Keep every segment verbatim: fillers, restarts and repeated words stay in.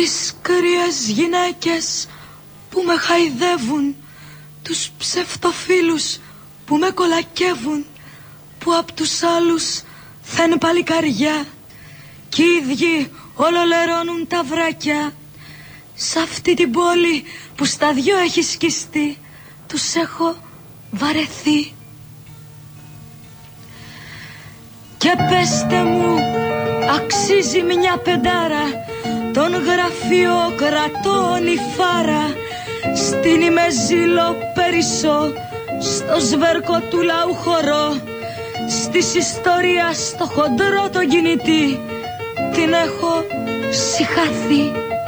τις κρύες γυναίκες που με χαϊδεύουν, τους ψευτοφίλους που με κολακεύουν, που απ' τους άλλους θεν παλικαριά κι οι ίδιοι ολολερώνουν τα βράκια. Σ' αυτή την πόλη που στα δυο έχει σκιστεί, τους έχω βαρεθεί. Και πέστε μου, αξίζει μια πεντάρα τον γραφειοκρατών η φάρα, στην ημεζήλο περισσό, στο σβέρκο του λαού χορό, στις ιστορίας στο χοντρό το κινητή, την έχω συχαθεί.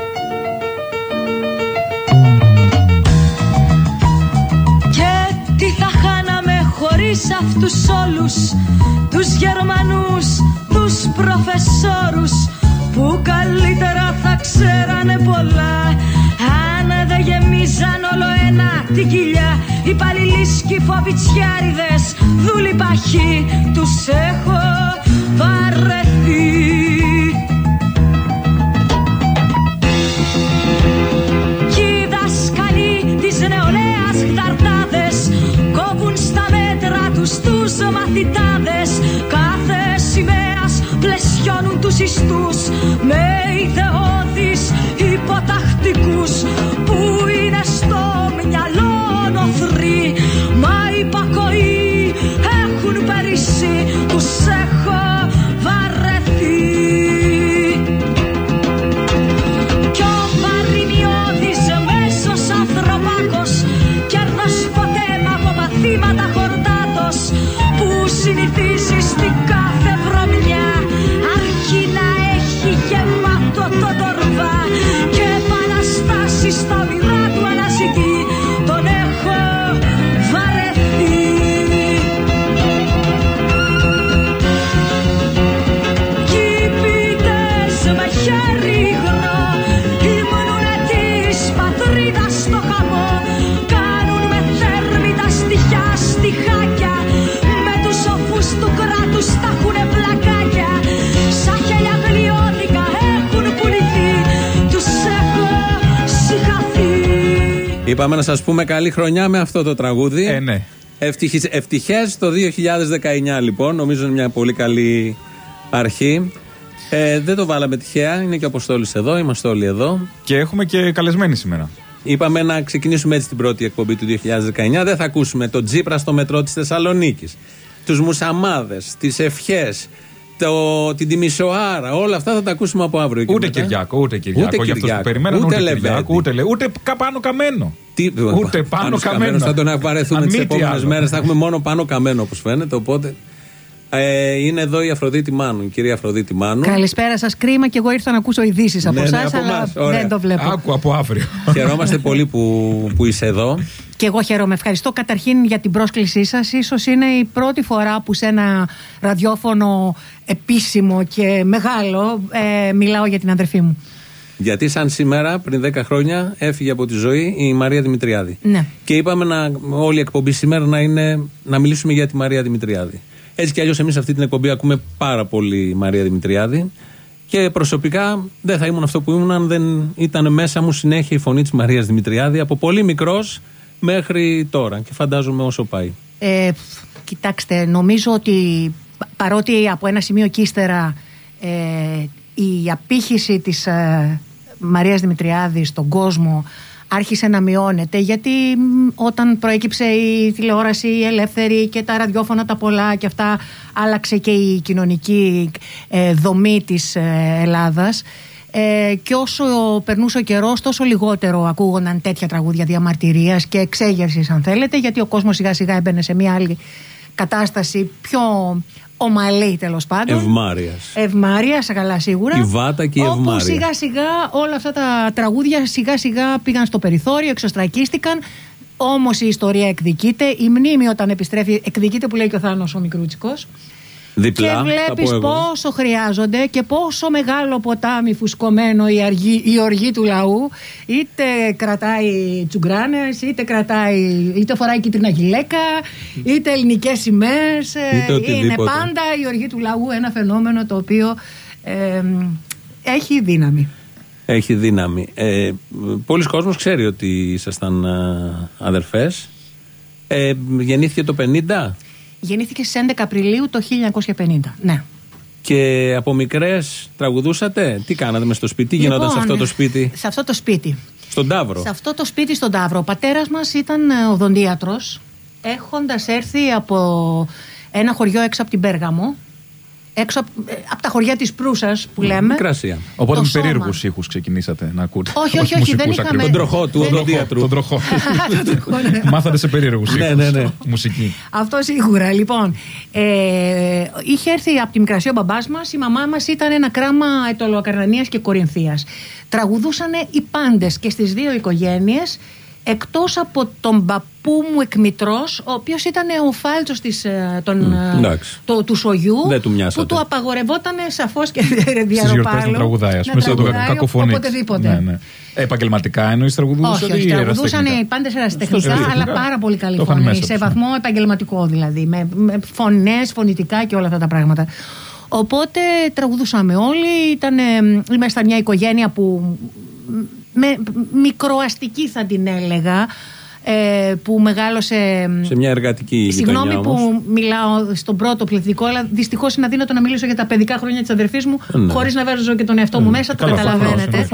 Και τι θα χάναμε χωρίς αυτούς όλους τους Γερμανούς, τους προφεσόρους, που καλύτερα θα ξέρανε πολλά αν δεν γεμίζαν όλο ένα την κοιλιά. Οι παλιλίσκοι φοβιτσιάριδες, δούλοι παχοί, τους έχω βαρεθεί. Κι οι δάσκαλοι της νεολαίας χταρτάδες κόβουν στα μέτρα τους τους μαθητάδες. Κάθε σημαίας πλαισιώνουν τους ιστούς με ιδεώδεις υποτακτικούς που είναι στο μυαλό νοθροί, μα υπακοή έχουν περίσει, τους έχω βαρεθεί. Κι ο βαρινιώδης μέσος ανθρωπάκος, κέρδος ποτέ μ' από μαθήματα χορτάτος, που συνηθίζει στην κάθε βρωμιά, αρκεί να έχει γεμάτο το τορβά και επαναστάσεις στο μοιρά του αναζητεί, τον έχω βαρεθεί. Κι οι ποιητές με χέρι υγρό υμνουνε της πατρίδας στο χαμό, κάνουν με θέρμη τα στοιχιά στιχάκια, με τους σοφούς του κράτους τα έχουνε πλακάκια, σαν χέλια γλιώδικα έχουν πουληθεί, τους έχω συχαθεί. Είπαμε να σας πούμε καλή χρονιά με αυτό το τραγούδι. Ε, ναι. Ευτυχές, ευτυχές το δύο χιλιάδες δεκαεννιά λοιπόν, νομίζω είναι μια πολύ καλή αρχή. Ε, δεν το βάλαμε τυχαία, είναι και ο Αποστόλης εδώ, είμαστε όλοι εδώ. Και έχουμε και καλεσμένοι σήμερα. Είπαμε να ξεκινήσουμε έτσι την πρώτη εκπομπή του δύο χιλιάδες δεκαεννιά. Δεν θα ακούσουμε τον Τσίπρα στο μετρό της Θεσσαλονίκης, τους μουσαμάδες, τις ευχές, το, την Τιμισοάρα. Όλα αυτά θα τα ακούσουμε από αύριο. Ούτε μετά. Κυριάκο, ούτε Κυριάκο. Ούτε για αυτούς που περιμέναν, ούτε, ούτε Κυριάκο, ούτε, ούτε, ούτε πάνω καμένο. Τι, ούτε πάνω, πάνω καμένο. Θα τον απαρεθούμε τις επόμενες μέρες. Θα έχουμε μόνο πάνω καμένο όπως φαίνεται. Οπότε ε, είναι εδώ η Αφροδίτη Μάνου, η κυρία Αφροδίτη Μάνου. Καλησπέρα σας. Κρίμα και εγώ ήρθα να ακούσω ειδήσεις από εσάς, εσάς, ναι, αλλά αλλά δεν το βλέπω. Άκου από αύριο. Χαιρόμαστε πολύ που, που είσαι εδώ. Και εγώ χαίρομαι. Ευχαριστώ καταρχήν για την πρόσκλησή σας. Ίσως είναι η πρώτη φορά που σε ένα ραδιόφωνο επίσημο και μεγάλο ε, μιλάω για την αδερφή μου. Γιατί σαν σήμερα, πριν δέκα χρόνια, έφυγε από τη ζωή η Μαρία Δημητριάδη. Ναι. Και είπαμε να, όλη η εκπομπή σήμερα να, είναι, να μιλήσουμε για τη Μαρία Δημητριάδη. Έτσι κι αλλιώς εμείς αυτή την εκπομπή ακούμε πάρα πολύ Μαρία Δημητριάδη. Και προσωπικά δεν θα ήμουν αυτό που ήμουν αν δεν ήταν μέσα μου συνέχεια η φωνή της Μαρίας Δημητριάδη από πολύ μικρός μέχρι τώρα. Και φαντάζομαι όσο πάει. Ε, κοιτάξτε, νομίζω ότι παρότι από ένα σημείο και ύστερα ε, η απήχηση της ε, Μαρίας Δημητριάδη στον κόσμο άρχισε να μειώνεται, γιατί όταν προέκυψε η τηλεόραση η ελεύθερη και τα ραδιόφωνα τα πολλά και αυτά, άλλαξε και η κοινωνική ε, δομή της ε, Ελλάδας. Ε, και όσο περνούσε ο καιρός, τόσο λιγότερο ακούγονταν τέτοια τραγούδια διαμαρτυρίας και εξέγερσης, αν θέλετε, γιατί ο κόσμος σιγά σιγά έμπαινε σε μια άλλη κατάσταση πιο ομαλή, τέλος πάντων. Ευμάρειας. Ευμάρειας, καλά σίγουρα. Η βάτα και η ευμάρεια. Όπου σιγά σιγά όλα αυτά τα τραγούδια σιγά σιγά πήγαν στο περιθώριο, εξωστρακίστηκαν. Όμως η ιστορία εκδικείται. Η μνήμη όταν επιστρέφει εκδικείται, που λέει και ο Θάνος ο Μικρούτσικος. Διπλά, και βλέπεις πόσο χρειάζονται και πόσο μεγάλο ποτάμι φουσκωμένο η, αργή, η οργή του λαού, είτε κρατάει τσουγκράνες, είτε κρατάει, είτε φοράει κίτρινα γυλαίκα, είτε ελληνικές σημαίες. Είναι πάντα η οργή του λαού ένα φαινόμενο το οποίο ε, έχει δύναμη. Έχει δύναμη. Ε, πολλοί κόσμος ξέρει ότι ήσασταν αδερφές. Ε, γεννήθηκε το πενήντα. Γεννήθηκε στις έντεκα Απριλίου το χίλια εννιακόσια πενήντα. Ναι. Και από μικρές τραγουδούσατε. Τι κάνατε μες στο σπίτι, τι λοιπόν, γινόταν σε αυτό το σπίτι? Σε αυτό το σπίτι. Στον Ταύρο. Σε αυτό το σπίτι στον Ταύρο. Ο πατέρας μας ήταν οδοντίατρος, έχοντας έρθει από ένα χωριό έξω από την Πέργαμο. Έξω από τα χωριά της Προύσας που λέμε. Μικρασία. Οπότε με περίεργους ήχους ξεκινήσατε να ακούτε. Όχι, όχι, όχι. Δεν είχαμε... Τον τροχό του οδοντίατρου. Τον τροχό. Μάθατε σε περίεργους ήχους. Ναι, ναι, ναι. Μουσική. Αυτό σίγουρα. Λοιπόν, ε, είχε έρθει από τη Μικρασία ο μπαμπάς μας. Η μαμά μας ήταν ένα κράμα Αιτωλοκαρνανίας και Κορινθίας. Τραγουδούσαν οι πάντες και στις δύο οικογένειες. Εκτός από τον παππού μου εκμητρός, ο οποίος ήταν ο φάλτσος της, τον, mm, το, του σογιού, του που του απαγορευόταν σαφώς και διαρροπάλο. Στις γιορτές να τραγουδάει, ας πούμε, σαν το κακοφωνεί. Οποτεδήποτε. Ναι, ναι. Επαγγελματικά εννοείς τραγουδούσατε? Όχι, όχι, τραγουδούσαν οι πάντες ερασιτεχνικά, αλλά πάρα πολύ καλή φωνή, σε βαθμό επαγγελματικό δηλαδή, με, με φωνές, φωνητικά και όλα αυτά τα πράγματα. Οπότε τραγουδούσαμε όλοι, ήταν, ήμασταν μια οικογένεια που... με μικροαστική θα την έλεγα, ε, που μεγάλωσε σε μια εργατική γειτονιά. Συγγνώμη που μιλάω στον πρώτο πληθυντικό, αλλά δυστυχώς είναι αδύνατο να μιλήσω για τα παιδικά χρόνια της αδερφής μου, ναι, χωρίς να βάζω και τον εαυτό μου μέσα, το καταλαβαίνετε.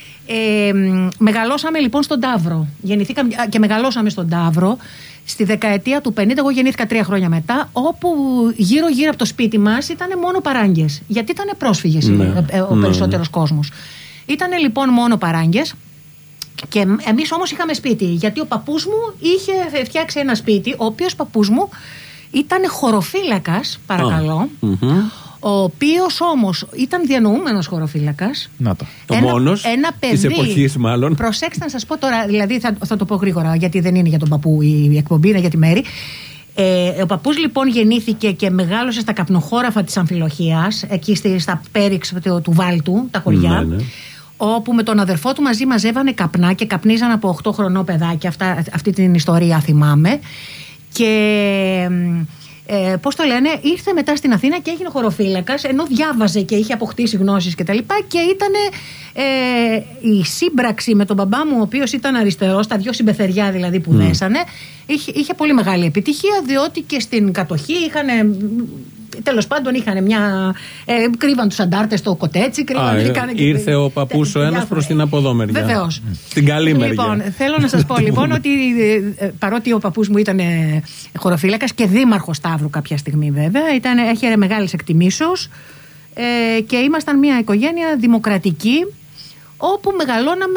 Ε, μεγαλώσαμε λοιπόν στον Ταύρο. Γεννηθήκαμε και μεγαλώσαμε στον Ταύρο στη δεκαετία του πενήντα. Εγώ γεννήθηκα τρία χρόνια μετά, όπου γύρω γύρω από το σπίτι μας ήταν μόνο παράγκες, γιατί ήταν πρόσφυγες, ναι, ο ναι, περισσότερος ναι. κόσμος. Ήτανε λοιπόν μόνο παράγκες και εμείς όμως είχαμε σπίτι, γιατί ο παππούς μου είχε φτιάξει ένα σπίτι, ο οποίος παππούς μου ήταν χωροφύλακας, παρακαλώ, oh. mm-hmm. ο οποίος όμως ήταν διανοούμενος χωροφύλακας. Να το. Το ένα, μόνος ένα παιδί, της εποχής μάλλον. Προσέξτε να σας πω τώρα, δηλαδή θα, θα το πω γρήγορα, γιατί δεν είναι για τον παππού η εκπομπή, είναι για τη Μέρη. Ε, ο παππούς λοιπόν γεννήθηκε και μεγάλωσε στα καπνοχώραφα της Αμφιλοχίας, εκεί στα πέριξ του, του Βάλτου, τα χωριά, ναι, ναι. όπου με τον αδερφό του μαζί μαζεύανε καπνά και καπνίζαν από οκτώ χρονών παιδάκια, αυτά, αυτή την ιστορία θυμάμαι. Και ε, πώς το λένε, ήρθε μετά στην Αθήνα και έγινε χωροφύλακας, ενώ διάβαζε και είχε αποκτήσει γνώσεις κτλ. Και, και ήταν ε, η σύμπραξη με τον μπαμπά μου, ο οποίος ήταν αριστερός, τα δυο συμπεθεριά δηλαδή που mm. δέσανε, είχε, είχε πολύ μεγάλη επιτυχία, διότι και στην κατοχή είχαν. Τέλος πάντων είχαν μια. Ε, κρύβαν τους αντάρτες στο κοτέτσι. Κρύβαν, Α, είχαν, ήρθε και, ο παππούς ο ένας προς την αποδόμερια. Βεβαίως. Στην καλή μεριά. Λοιπόν, θέλω να σας πω λοιπόν ότι ε, παρότι ο παππούς μου ήταν ε, χωροφύλακας και δήμαρχος Σταύρου κάποια στιγμή βέβαια, ήταν, είχε μεγάλες εκτιμήσεως ε, και ήμασταν μια οικογένεια δημοκρατική, όπου μεγαλώναμε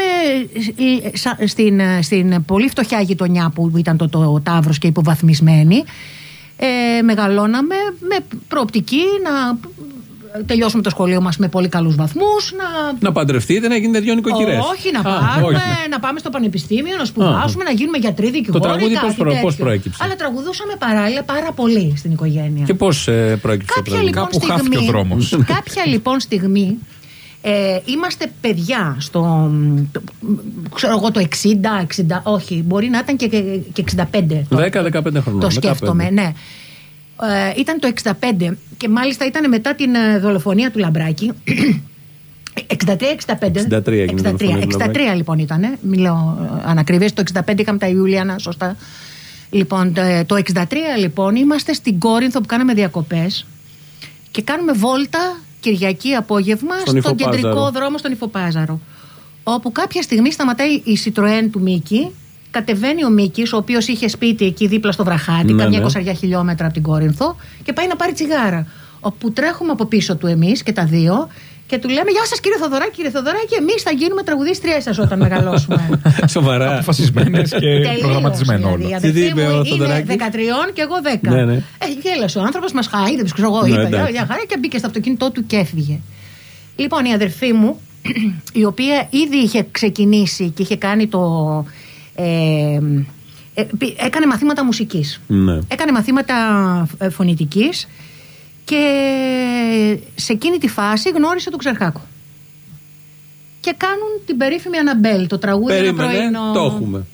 στην, στην πολύ φτωχιά γειτονιά που ήταν το, το, το Ταύρος και υποβαθμισμένη. Ε, μεγαλώναμε με προοπτική να τελειώσουμε το σχολείο μας με πολύ καλούς βαθμούς, να, να παντρευτείτε, να γίνετε δυο νοικοκυρές. Όχι, να, Α, πάρουμε, όχι. να πάμε στο πανεπιστήμιο, να σπουδάσουμε, Α. να γίνουμε γιατροί, δικηγόροι. Το τραγούδι πώς, προ, πώς προέκυψε? Αλλά τραγουδούσαμε παράλληλα πάρα πολύ στην οικογένεια. Και πώς ε, προέκυψε? Κάποια, το λοιπόν, Κάπου χάθηκε ο δρόμος. Κάποια λοιπόν στιγμή Ε, είμαστε παιδιά στο, ξέρω εγώ, το εξήντα, εξήντα, όχι, μπορεί να ήταν και, και εξήντα πέντε. δέκα με δεκαπέντε χρόνια. Το σκέφτομαι, ναι. Ε, ήταν το εξήντα πέντε και μάλιστα ήταν μετά την δολοφονία του Λαμπράκη. εξήντα τρία εξήντα πέντε. εξήντα τρία, εξήντα τρία, εξήντα τρία λοιπόν ήταν. Μιλάω ανακρίβειες. Το εξήντα πέντε είχαμε τα Ιουλιανά, σωστά. Λοιπόν, το εξήντα τρία λοιπόν είμαστε στην Κόρινθο που κάναμε διακοπές και κάνουμε βόλτα Κυριακή απόγευμα στον, στον κεντρικό δρόμο στον Υφοπάζαρο, όπου κάποια στιγμή σταματάει η Citroën του Μίκη, κατεβαίνει ο Μίκης, ο οποίος είχε σπίτι εκεί δίπλα στο Βραχάτι, ναι, καμιά εικοσαριά ναι. χιλιόμετρα από την Κόρινθο, και πάει να πάρει τσιγάρα, όπου τρέχουμε από πίσω του εμείς και τα δύο και του λέμε: «Γεια σας κύριε Θοδωράκη, κύριε Θοδωράκη, εμείς θα γίνουμε τραγουδίστριές σας όταν μεγαλώσουμε». Σοβαρά. Αποφασισμένες και προγραμματισμένο όλο. Η αδερφή μου είναι δεκατρία και εγώ δέκα. Ναι, ναι. Ε, γέλασε ο άνθρωπος, μας χάιδεψε, ξέρω εγώ, είπε για χαρά και μπήκε στο αυτοκίνητό του και έφυγε. Λοιπόν, η αδερφή μου, η οποία ήδη είχε ξεκινήσει και είχε κάνει το. Ε, ε, έκανε μαθήματα μουσικής. Ναι. Έκανε μαθήματα φωνητικής. Και σε εκείνη τη φάση γνώρισε τον Ξερχάκο. Και κάνουν την περίφημη Αναμπέλ, το τραγούδι. Περίμενε, ένα πρωινό. Το έχουμε.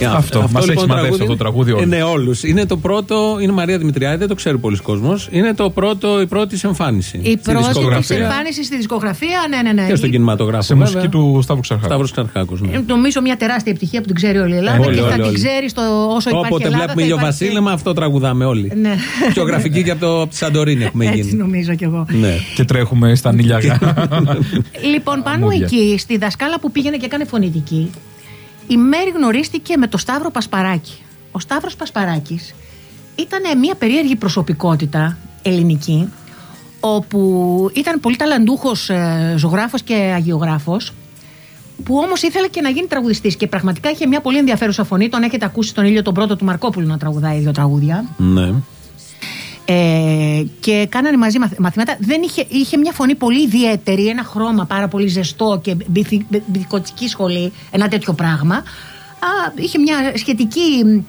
Αυτό, αυτό μας έχει μαδέψει αυτό το τραγούδι όλους. Είναι όλους. Είναι το πρώτο, είναι Μαρία Δημητριάδη, δεν το ξέρει πολλοί κόσμος. Είναι το πρώτο, η πρώτη εμφάνιση. Η πρώτη της εμφάνιση στη δισκογραφία, ναι, ναι, ναι. Και στον κινηματογράφο. Σε βέβαια. Μουσική του Σταύρου Ξαρχάκου. Σταύρος Ξαρχάκους, ναι. Νομίζω μια τεράστια επιτυχία που την ξέρει όλη η Ελλάδα και θα την ξέρει όσο υπάρχει. Όποτε βλέπουμε ηλιοβασίλεμα, αυτό τραγουδάμε όλοι. Πιο γραφική και από τη Σαντορίνη έχουμε γίνει. Έτσι νομίζω κι εγώ. Και τρέχουμε στα νηλιάγα. Λοιπόν, πάνω εκεί, στη δασκάλα που πήγαινε και έκανε φωνητική, η Μέρη γνωρίστηκε με τον Σταύρο Πασπαράκη. Ο Σταύρος Πασπαράκης ήταν μια περίεργη προσωπικότητα ελληνική, όπου ήταν πολύ ταλαντούχος ε, ζωγράφος και αγιογράφος, που όμως ήθελε και να γίνει τραγουδιστής και πραγματικά είχε μια πολύ ενδιαφέρουσα φωνή. Τον έχετε ακούσει στον Ήλιο τον πρώτο του Μαρκόπουλου να τραγουδάει δύο τραγούδια. Ναι. Ε, και κάνανε μαζί μαθήματα. Δεν είχε, είχε μια φωνή πολύ ιδιαίτερη, ένα χρώμα πάρα πολύ ζεστό και μπιθικοτική σχολή, ένα τέτοιο πράγμα. Α, είχε μια σχετική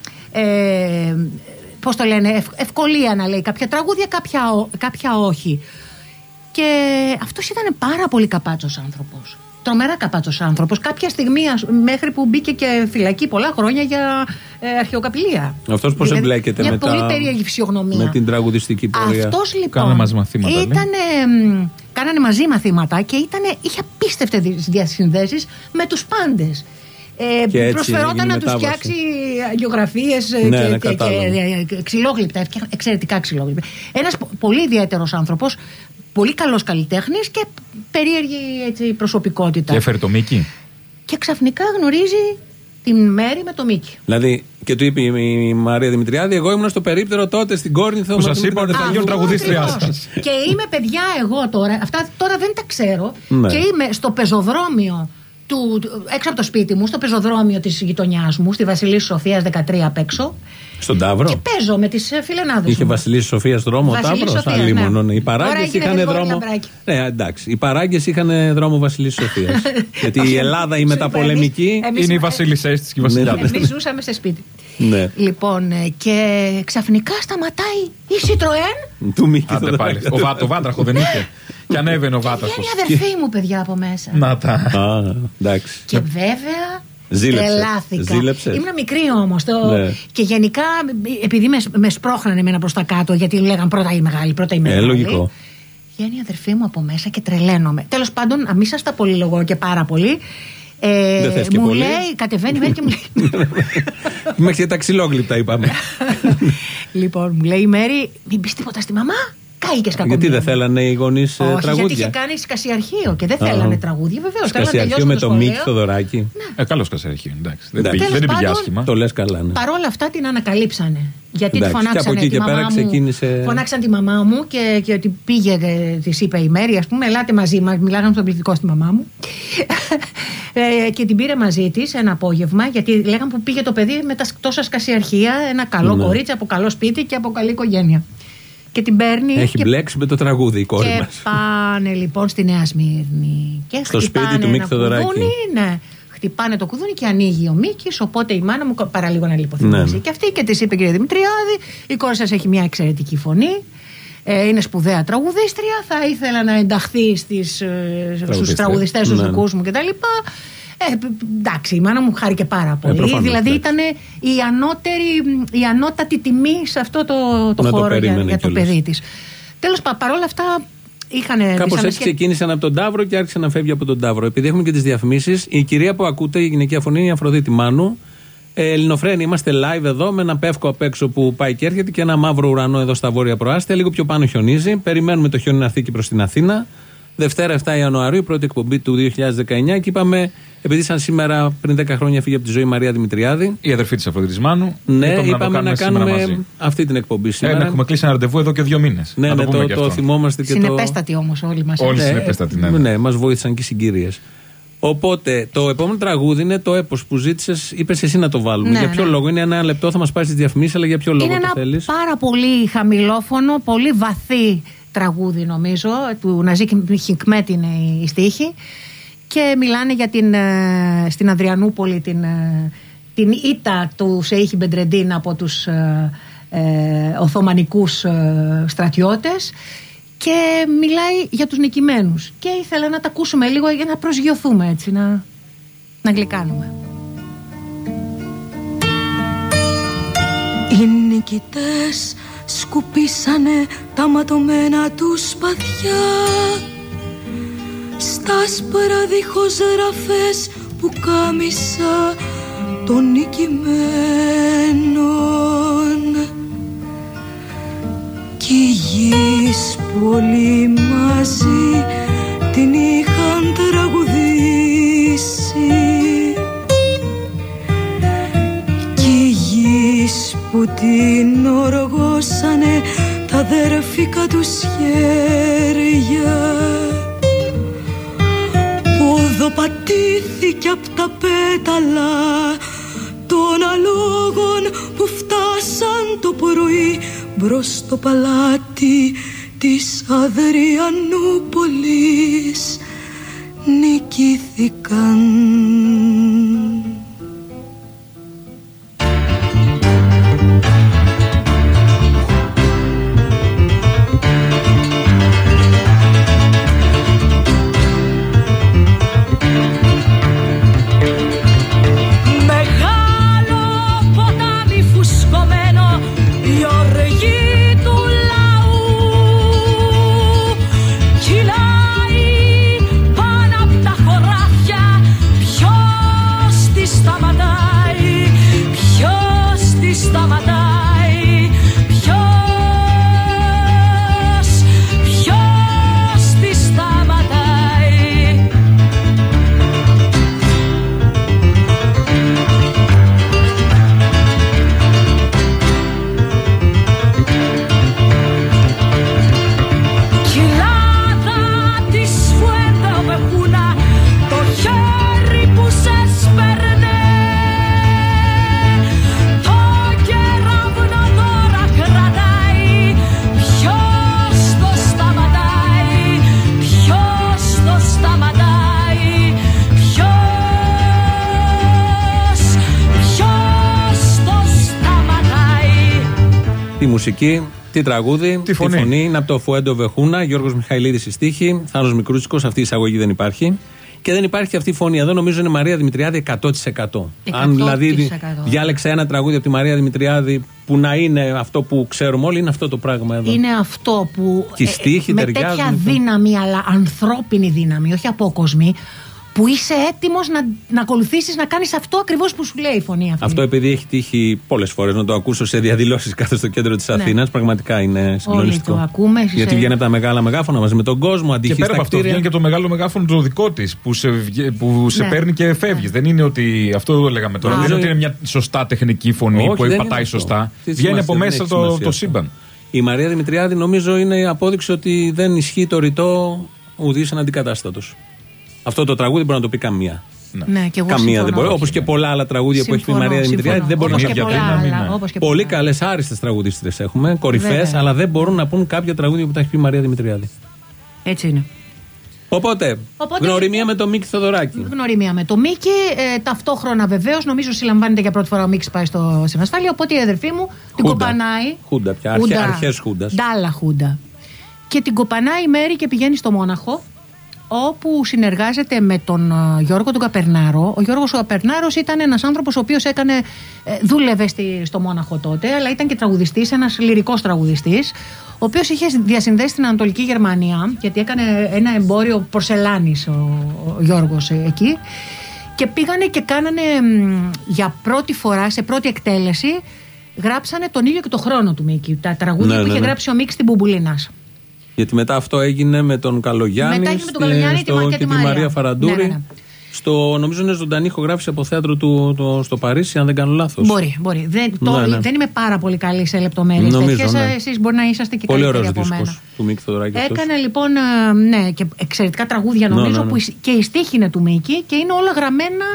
ε, πώς το λένε, ευ, ευκολία να λέει κάποια τραγούδια, κάποια, κάποια όχι. Και αυτός ήταν πάρα πολύ καπάτσος άνθρωπος. Τρομερά καπάτσος άνθρωπος. Κάποια στιγμή, μέχρι που μπήκε και φυλακή πολλά χρόνια για ε, αρχαιοκαπηλεία. Αυτός πώς δηλαδή, εμπλέκεται μια με, πολύ τα... περίεργη φυσιογνωμία. με την τραγουδιστική πορεία. Αυτός λοιπόν. Κάνανε μαζί μαθήματα. Ήτανε, κάνανε μαζί μαθήματα και ήτανε, είχε απίστευτες διασυνδέσεις με τους πάντες. Ε, προσφερόταν να τους φτιάξει αγιογραφίες ναι, και, ναι, και, και, και ξυλόγλυπτα, εξαιρετικά ξυλόγλυπτα. Ένας πολύ ιδιαίτερος άνθρωπος, πολύ καλός καλλιτέχνης και περίεργη έτσι, προσωπικότητα. Και έφερε το Μίκη. Και ξαφνικά γνωρίζει την Μέρη με το Μίκη. Δηλαδή, και του είπε η Μαρία Δημητριάδη, εγώ ήμουν στο περίπτερο τότε στην Κόρινθο. Που σας είπα ότι θα γίνω τραγουδίστρια σας. Και είμαι παιδιά εγώ τώρα, αυτά τώρα δεν τα ξέρω. Ναι. Και είμαι στο πεζοδρόμιο. Του, έξω από το σπίτι μου, στο πεζοδρόμιο της γειτονιάς μου, στη Βασιλής Σοφίας δεκατρία απ' έξω. Στον Ταύρο. Και παίζω με τις φιλενάδες. Είχε μου. Βασιλής Σοφίας δρόμο ο Ταύρος. Ναι. Ναι. Οι παράγκες είχαν δρόμο. Ναι, εντάξει. Οι παράγκες είχαν δρόμο Βασιλής Σοφίας. Γιατί η Ελλάδα η μεταπολεμική. Είναι οι βασίλισσές της και οι βασιλιάδες. Εμείς ζούσαμε σε σπίτι. Ναι. Λοιπόν, και ξαφνικά σταματάει η Citroën. Του Μίκη. Ο Βάτο, Βάτραχο δεν είχε. Και ανέβαινε ο Βάτραχος. Είναι η αδερφή μου, παιδιά, από μέσα. Να τα. Α, εντάξει. Και βέβαια. Ζήλεψε. Τρελάθηκα. Ζήλεψε. Ήμουν μικρή όμως. Το... Ναι. Και γενικά, επειδή με, με σπρώχνανε εμένα προς τα κάτω, γιατί λέγαν πρώτα η μεγάλη, πρώτα η μεγάλη. Ε, λογικό. Βγαίνει η αδερφή μου από μέσα και τρελαίνομαι. Τέλος πάντων, να μην σας τα πολυλογώ και πάρα πολύ. Ε, Δεν θες και μου πολύ. λέει, κατεβαίνει η και μου λέει. Μέχρι και τα ξυλόγλυπτα είπαμε. Λοιπόν, μου λέει η Μέρη, μην πεις τίποτα στη μαμά. Κάηκες κακομοίρα. Γιατί δεν θέλανε οι γονείς τραγούδια. Γιατί είχε κάνει σκασιαρχείο και δεν θέλανε τραγούδια, βεβαίως. Σκασιαρχείο με το Μίκη Θοδωράκη. Ναι. Ε, καλό σκασιαρχείο, εντάξει. Δεν, εντάξει. πήγε, δεν πήγε άσχημα. Το λες καλά, ναι. Παρ' όλα αυτά την ανακαλύψανε. Γιατί εντάξει, τη φωνάξανε και τη μαμά μου. ξεκίνησε... Φωνάξαν τη μαμά μου και, και ότι πήγε, της είπε η Μέρη, ας πούμε, ελάτε μαζί μας. Μιλάγαμε στον πληθυντικό στη μαμά μου. ε, και την πήρε μαζί της ένα απόγευμα, γιατί λέγανε που πήγε το παιδί με τα τόσα σκασιαρχεία, ένα καλό ναι. κορίτσι από καλό σπίτι και από καλή οικογένεια. Και την παίρνει. Έχει και... μπλέξει με το τραγούδι η κόρη και μας. Και πάνε λοιπόν στη Νέα Σμύρνη. Και στο σπίτι του Μίκη Θοδωράκη. Ναι. Χτυπάνε το κουδούνι και ανοίγει ο Μίκης. Οπότε η μάνα μου παραλίγο να λιποθυμίσει. Ναι. Και αυτή και της είπε, κύριε Δημητριάδη, η κόρη σας έχει μια εξαιρετική φωνή. Ε, είναι σπουδαία τραγουδίστρια. Θα ήθελα να ενταχθεί στις, ε, στους τραγουδιστές τους ναι. δικούς μου κτλ. Ε, εντάξει, η μάνα μου χάρηκε πάρα πολύ. Ε, προφανώς, δηλαδή ήταν η, ανώτερη, η ανώτατη τιμή σε αυτό το, το χώρο το για, για το παιδί της. Τέλος πάντων, παρόλα αυτά είχαν. Κάπως έτσι ξεκίνησαν από τον Ταύρο και άρχισε να φεύγει από τον Ταύρο. Επειδή έχουμε και τις διαφημίσεις, η κυρία που ακούτε, η γυναικεία φωνή, είναι η Αφροδίτη Μάνου. Ε, Ελληνοφρένη, είμαστε live εδώ με ένα πεύκο απ' έξω που πάει και έρχεται και ένα μαύρο ουρανό εδώ στα βόρεια προάστια. Λίγο πιο πάνω χιονίζει. Περιμένουμε το χιόνι να έρθει και προς την Αθήνα. Δευτέρα εφτά Ιανουαρίου, πρώτη εκπομπή του δύο χιλιάδες δεκαεννιά. Και είπαμε, επειδή σαν σήμερα πριν δέκα χρόνια φύγε από τη ζωή η Μαρία Δημητριάδη. Η αδερφή της Αφροδίτης Μάνου. Ναι, είπαμε, είπαμε να, να κάνουμε αυτή την εκπομπή σήμερα. Ε, έχουμε κλείσει ένα ραντεβού εδώ και δύο μήνες. Ναι, ναι, το, το, το θυμόμαστε και συνεπέστατοι το... όμως όλοι μας. Όλοι ναι, συνεπέστατοι, ναι. Ναι, ναι, μας βοήθησαν και οι συγκυρίες. Οπότε το επόμενο τραγούδι είναι το έπος που ζήτησες, είπες εσύ να το βάλουμε. Ναι, για ποιο ναι. λόγο? Είναι ένα λεπτό, θα μας πάρει στις διαφημίσεις, αλλά για ποιο λόγο είναι το θέλεις? Είναι ένα πάρα πολύ χαμηλόφωνο, πολύ βαθύ τραγούδι νομίζω. Του Ναζίκ Χικμέτ είναι η στίχη. Και μιλάνε για την, στην Αδριανούπολη την, την ήττα του Σεΐχη Μπεντρεντίν από τους ε, ε, Οθωμανικούς ε, στρατιώτες. Και μιλάει για τους νικημένους. Και ήθελα να τα ακούσουμε λίγο για να προσγειωθούμε έτσι, να, να γλυκάνουμε. νικητές σκουπίσανε τα ματωμένα τους σπαθιά στα άσπρα δίχως ραφές που κάμισα των νικημένων κι οι γης που όλοι μαζί την είχαν τραγουδήσει κι οι γης που την οργώσανε τα αδέρφικα τους χέρια που δοπατήθηκε απ' τα πέταλα των αλόγων που φτάσαν το πρωί μπρος στο παλάτι της Αδριανούπολης νικήθηκαν. τη μουσική, τη τραγούδι, τη φωνή. Τη φωνή είναι από το Φουέντο Βεχούνα, Γιώργος Μιχαηλίδης στη στίχη, Θάνος Μικρούτσικος, αυτή η εισαγωγή δεν υπάρχει. Και δεν υπάρχει αυτή η φωνή. Εδώ νομίζω είναι Μαρία Δημητριάδη εκατό τοις εκατό. Αν δηλαδή διάλεξε ένα τραγούδι από τη Μαρία Δημητριάδη που να είναι αυτό που ξέρουμε όλοι, είναι αυτό το πράγμα εδώ. Είναι αυτό που. Και στίχη, ε, με ταιριάζουν, τέτοια δύναμη, αλλά ανθρώπινη δύναμη, όχι απόκοσμη, που είσαι έτοιμος να, να ακολουθήσεις, να κάνεις αυτό ακριβώς που σου λέει η φωνή αυτή. Αυτό επειδή έχει τύχει πολλές φορές να το ακούσω σε διαδηλώσεις κάθε στο κέντρο της Αθήνας, ναι. Πραγματικά είναι συγκλονιστικό. Όλοι το ακούμε. Γιατί σε... βγαίνει από τα μεγάλα μεγάφωνα μαζί με τον κόσμο, αντυχεί. Και πέρα από αυτό βγαίνει και το μεγάλο μεγάφωνο το δικό της που σε, που σε ναι. παίρνει και φεύγεις. Ναι. Δεν είναι ότι. Αυτό το λέγαμε τώρα. Δεν είναι ότι είναι μια σωστά τεχνική φωνή όχι, που πατάει σωστά. Βγαίνει από μέσα το, το σύμπαν. Η Μαρία Δημητριάδη νομίζω είναι η απόδειξη ότι δεν ισχύει το ρητό ουδής αναντικατάστατος. Αυτό το τραγούδι μπορεί να το πει καμία. Ναι, και εγώ καμία συμφωνώ, δεν μπορεί. Όπως και πολλά άλλα τραγούδια συμφωνώ, που έχει πει η Μαρία Δημητριάδη δεν μπορούν να πει. Πολύ καλές άριστες τραγουδίστρες έχουμε, κορυφές, αλλά δεν μπορούν να πούν κάποια τραγούδια που τα έχει πει η Μαρία Δημητριάδη. Έτσι είναι. Οπότε, Οπότε γνωριμία με το Μίκη Θοδωράκη. Γνωριμία με το Μίκη. Ε, ταυτόχρονα βεβαίως, νομίζω συλλαμβάνεται για πρώτη φορά ο Μίκης πάει στο Σεβασφάλιο. Οπότε η αδερφή μου την κοπανάει. Χούντα πια, αρχές Χούντας. Ντάλα Χούντα. Και την κοπανάει η Μέρη και πηγαίνει στο Μόναχο, όπου συνεργάζεται με τον Γιώργο τον Καπερνάρο. Ο Γιώργος ο Καπερνάρος ήταν ένας άνθρωπος ο οποίος έκανε, δούλευε στη, στο Μόναχο τότε, αλλά ήταν και τραγουδιστής, ένας λυρικός τραγουδιστής, ο οποίος είχε διασυνδέσει την Ανατολική Γερμανία, γιατί έκανε ένα εμπόριο πορσελάνης ο, ο Γιώργος εκεί, και πήγανε και κάνανε για πρώτη φορά, σε πρώτη εκτέλεση, γράψανε τον ήλιο και το χρόνο του Μίκη, τα τραγούδια ναι, που ναι, είχε ναι. γράψει ο Μίκης στην Μπουμπουλίνας. Γιατί μετά αυτό έγινε με τον Καλογιάννη, μετά έγινε με τον Καλογιάννη στο, και, και τη Μαρία, Μαρία Φαραντούρη. Ναι, ναι, ναι. Στο, νομίζω είναι ζωντανή ηχογράφηση από θέατρο του, το, στο Παρίσι, αν δεν κάνω λάθος. Μπορεί, μπορεί. Δεν, το, ναι, ναι. δεν είμαι πάρα πολύ καλή σε λεπτομέρειες. Νομίζω, ναι. Εσείς μπορεί να είσαστε και πολύ καλύτεροι από μένα. Του Μίκη Θοδωράκη. Έκανε αυτός. λοιπόν ναι, και εξαιρετικά τραγούδια νομίζω, ναι, ναι, ναι. που και η στίχη είναι του Μίκη και είναι όλα γραμμένα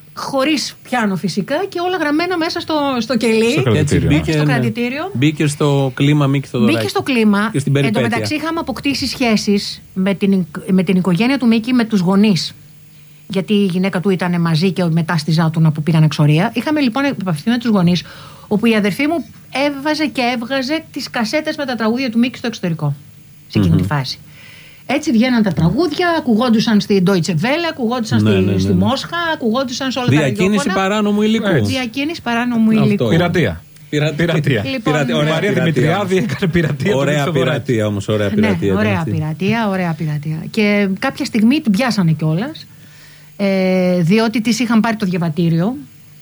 χωρίς πιάνο φυσικά και όλα γραμμένα μέσα στο, στο κελί. Στο κρατητήριο. Μπήκε στο κρατητήριο. Μπήκε στο κλίμα Μίκη Θοδωράκη. Μπήκε στο κλίμα. Και στην εν τω μεταξύ είχαμε αποκτήσει σχέσεις με την, με την οικογένεια του Μίκη, με τους γονείς. Γιατί η γυναίκα του ήταν μαζί και μετά στη Ζάτουνα που πήγαν εξορία. Είχαμε λοιπόν επαφή με τους γονείς, όπου η αδερφή μου έβαζε και έβγαζε τις κασέτες με τα τραγούδια του Μίκη στο εξωτερικό. Σε εκείνη mm-hmm. τη φάση. Έτσι βγαίναν τα τραγούδια, ακουγόντουσαν στη Deutsche Welle, ακουγόντουσαν ναι, στη, ναι, ναι, ναι. στη Μόσχα, ακουγόντουσαν σε όλα Διακίνηση τα ραδιόφωνα. Παράνομου υλικού. Διακίνηση παράνομου υλικού. Πειρατεία. Πειρατεία. Η Μαρία Δημητριάδη έκανε πειρατεία. Ωραία πειρατεία όμως. Ωραία πειρατεία. Ναι, ωραία πειρατεία, ωραία πειρατεία. Και κάποια στιγμή την πιάσανε κιόλας, ε, διότι της είχαν πάρει το διαβατήριο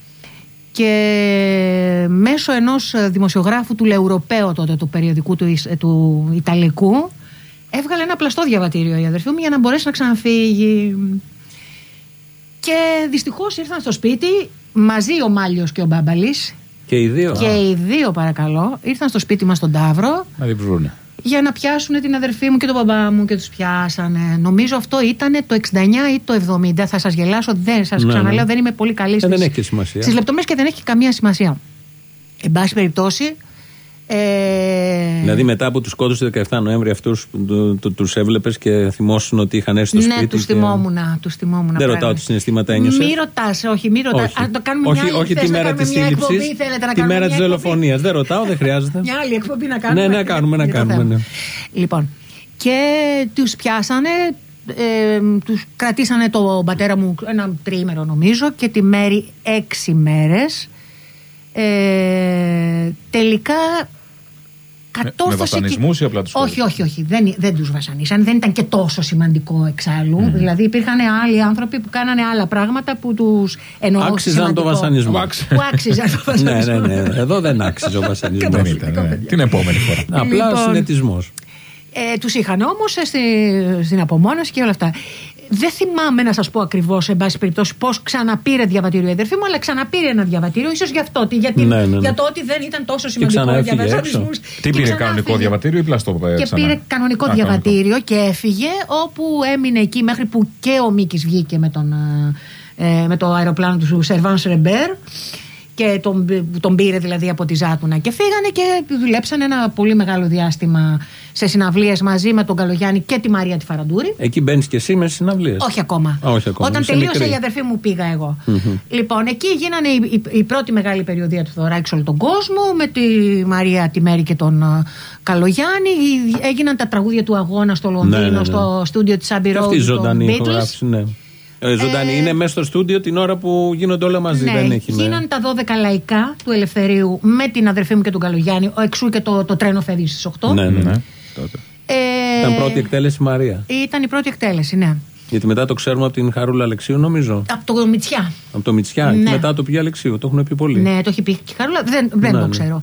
και μέσω ενός δημοσιογράφου του Λεουροπαίο, τότε του περιοδικού του, του Ιταλικού, έβγαλε ένα πλαστό διαβατήριο η αδερφή μου για να μπορέσει να ξαναφύγει. Και δυστυχώς ήρθαν στο σπίτι μαζί ο Μάλιος και ο Μπάμπαλης. Και οι δύο. Και οι δύο, παρακαλώ, ήρθαν στο σπίτι μας στον Ταύρο. Να την βρούνε. Για να πιάσουν την αδερφή μου και τον μπαμπά μου και τους πιάσανε. Νομίζω αυτό ήταν το εξήντα εννιά ή το εβδομήντα. Θα σας γελάσω, δεν σας ναι, ξαναλέω, ναι. δεν είμαι πολύ καλή στις, δεν έχει σημασία. στις λεπτομέρειες και δεν έχει καμία σημασία. Εν πάση περιπτώσει. Ε... Δηλαδή μετά από τους σκότους του δεκαεφτά Νοέμβρη αυτούς του, του, τους έβλεπες και θυμόσουν ότι είχαν έρθει στο ναι, σπίτι. Ναι, τους θυμόμουν, και... τους θυμόμουν. Δεν ρωτάω τι συναισθήματα ένιωσες. Μη ρωτάς, όχι, μη ρωτάς. Όχι, το κάνουμε όχι, μια όχι τη μέρα της σύλληψης, τη μέρα της δολοφονίας. Δεν ρωτάω, δεν χρειάζεται. Μια άλλη εκπομπή να κάνουμε. Ναι, ναι, κάνουμε, να κάνουμε. Ναι. Λοιπόν, και τους πιάσανε, ε, τους κρατήσανε τον πατέρα μου ένα τριήμερο νομίζω και τη Μέρη έξι μέρες. Ε, τελικά... Με βασανισμούς ή απλά τους όχι, όχι, όχι, δεν, δεν τους βασανίσαν. Δεν ήταν και τόσο σημαντικό εξάλλου. Mm. Δηλαδή υπήρχαν άλλοι άνθρωποι που κάνανε άλλα πράγματα που τους εννοώ άξιζαν το βασανισμό. Που άξιζαν το βασανισμό. Ναι, ναι, ναι. Εδώ δεν άξιζε ο βασανισμός. Δεν ήταν, ναι. Την επόμενη φορά. Απλά λοιπόν, συνετισμός. Ε, τους είχαν όμως στη, στην απομόνωση και όλα αυτά. Δεν θυμάμαι να σας πω ακριβώς, εν πάση περιπτώσει, πώς ξαναπήρε διαβατήριο η αδερφή μου, αλλά ξαναπήρε ένα διαβατήριο, ίσως για αυτό, γιατί, ναι, ναι, ναι. για το ότι δεν ήταν τόσο σημαντικό για βασανισμούς. Τι πήρε, κανονικό διαβατήριο ή πλαστό ξανά. Και πήρε κανονικό Α, διαβατήριο κανονικό. Και έφυγε, όπου έμεινε εκεί μέχρι που και ο Μίκης βγήκε με, τον, ε, με το αεροπλάνο του Σερβάνς Ρεμπέρ. Και τον, τον πήρε δηλαδή από τη Ζάτουνα και φύγανε και δουλέψαν ένα πολύ μεγάλο διάστημα σε συναυλίες μαζί με τον Καλογιάννη και τη Μαρία τη Φαραντούρη. Εκεί μπαίνεις και εσύ με συναυλίες? Όχι ακόμα. Α, όχι ακόμα. Όταν τελείωσε μικρή. Η αδερφή μου πήγα εγώ. Mm-hmm. Λοιπόν, εκεί γίνανε η, η, η πρώτη μεγάλη περιοδία του Θοδωράκη σε όλο τον κόσμο, με τη Μαρία τη Μέρη και τον uh, Καλογιάννη. Έγιναν τα τραγούδια του αγώνα στο Λονδίνο, ναι, ναι, ναι. στο στούντιο της Abbey Road. Αυτή η ζωντανή ηχογράφηση, ναι. Ε, ζωντανή. Ε, είναι μέσα στο στούντιο την ώρα που γίνονται όλα μαζί. Ναι, δεν έχει, γίναν ναι. τα δώδεκα λαϊκά του Ελευθερίου με την αδερφή μου και τον Καλογιάννη. Εξού και το, το τρένο φεύγει στις οκτώ. Ναι, ναι, ναι. Τότε. Ε, ήταν πρώτη εκτέλεση Μαρία. Ήταν η πρώτη εκτέλεση, ναι. Γιατί μετά το ξέρουμε από την Χαρούλα Αλεξίου, νομίζω. Από το Μητσιά. Από το Μητσιά. Ναι. Και μετά το πήγε Αλεξίου. Το έχουν πει πολύ. Ναι, το έχει πει και η Χαρούλα. Δεν, δεν ναι, το ξέρω.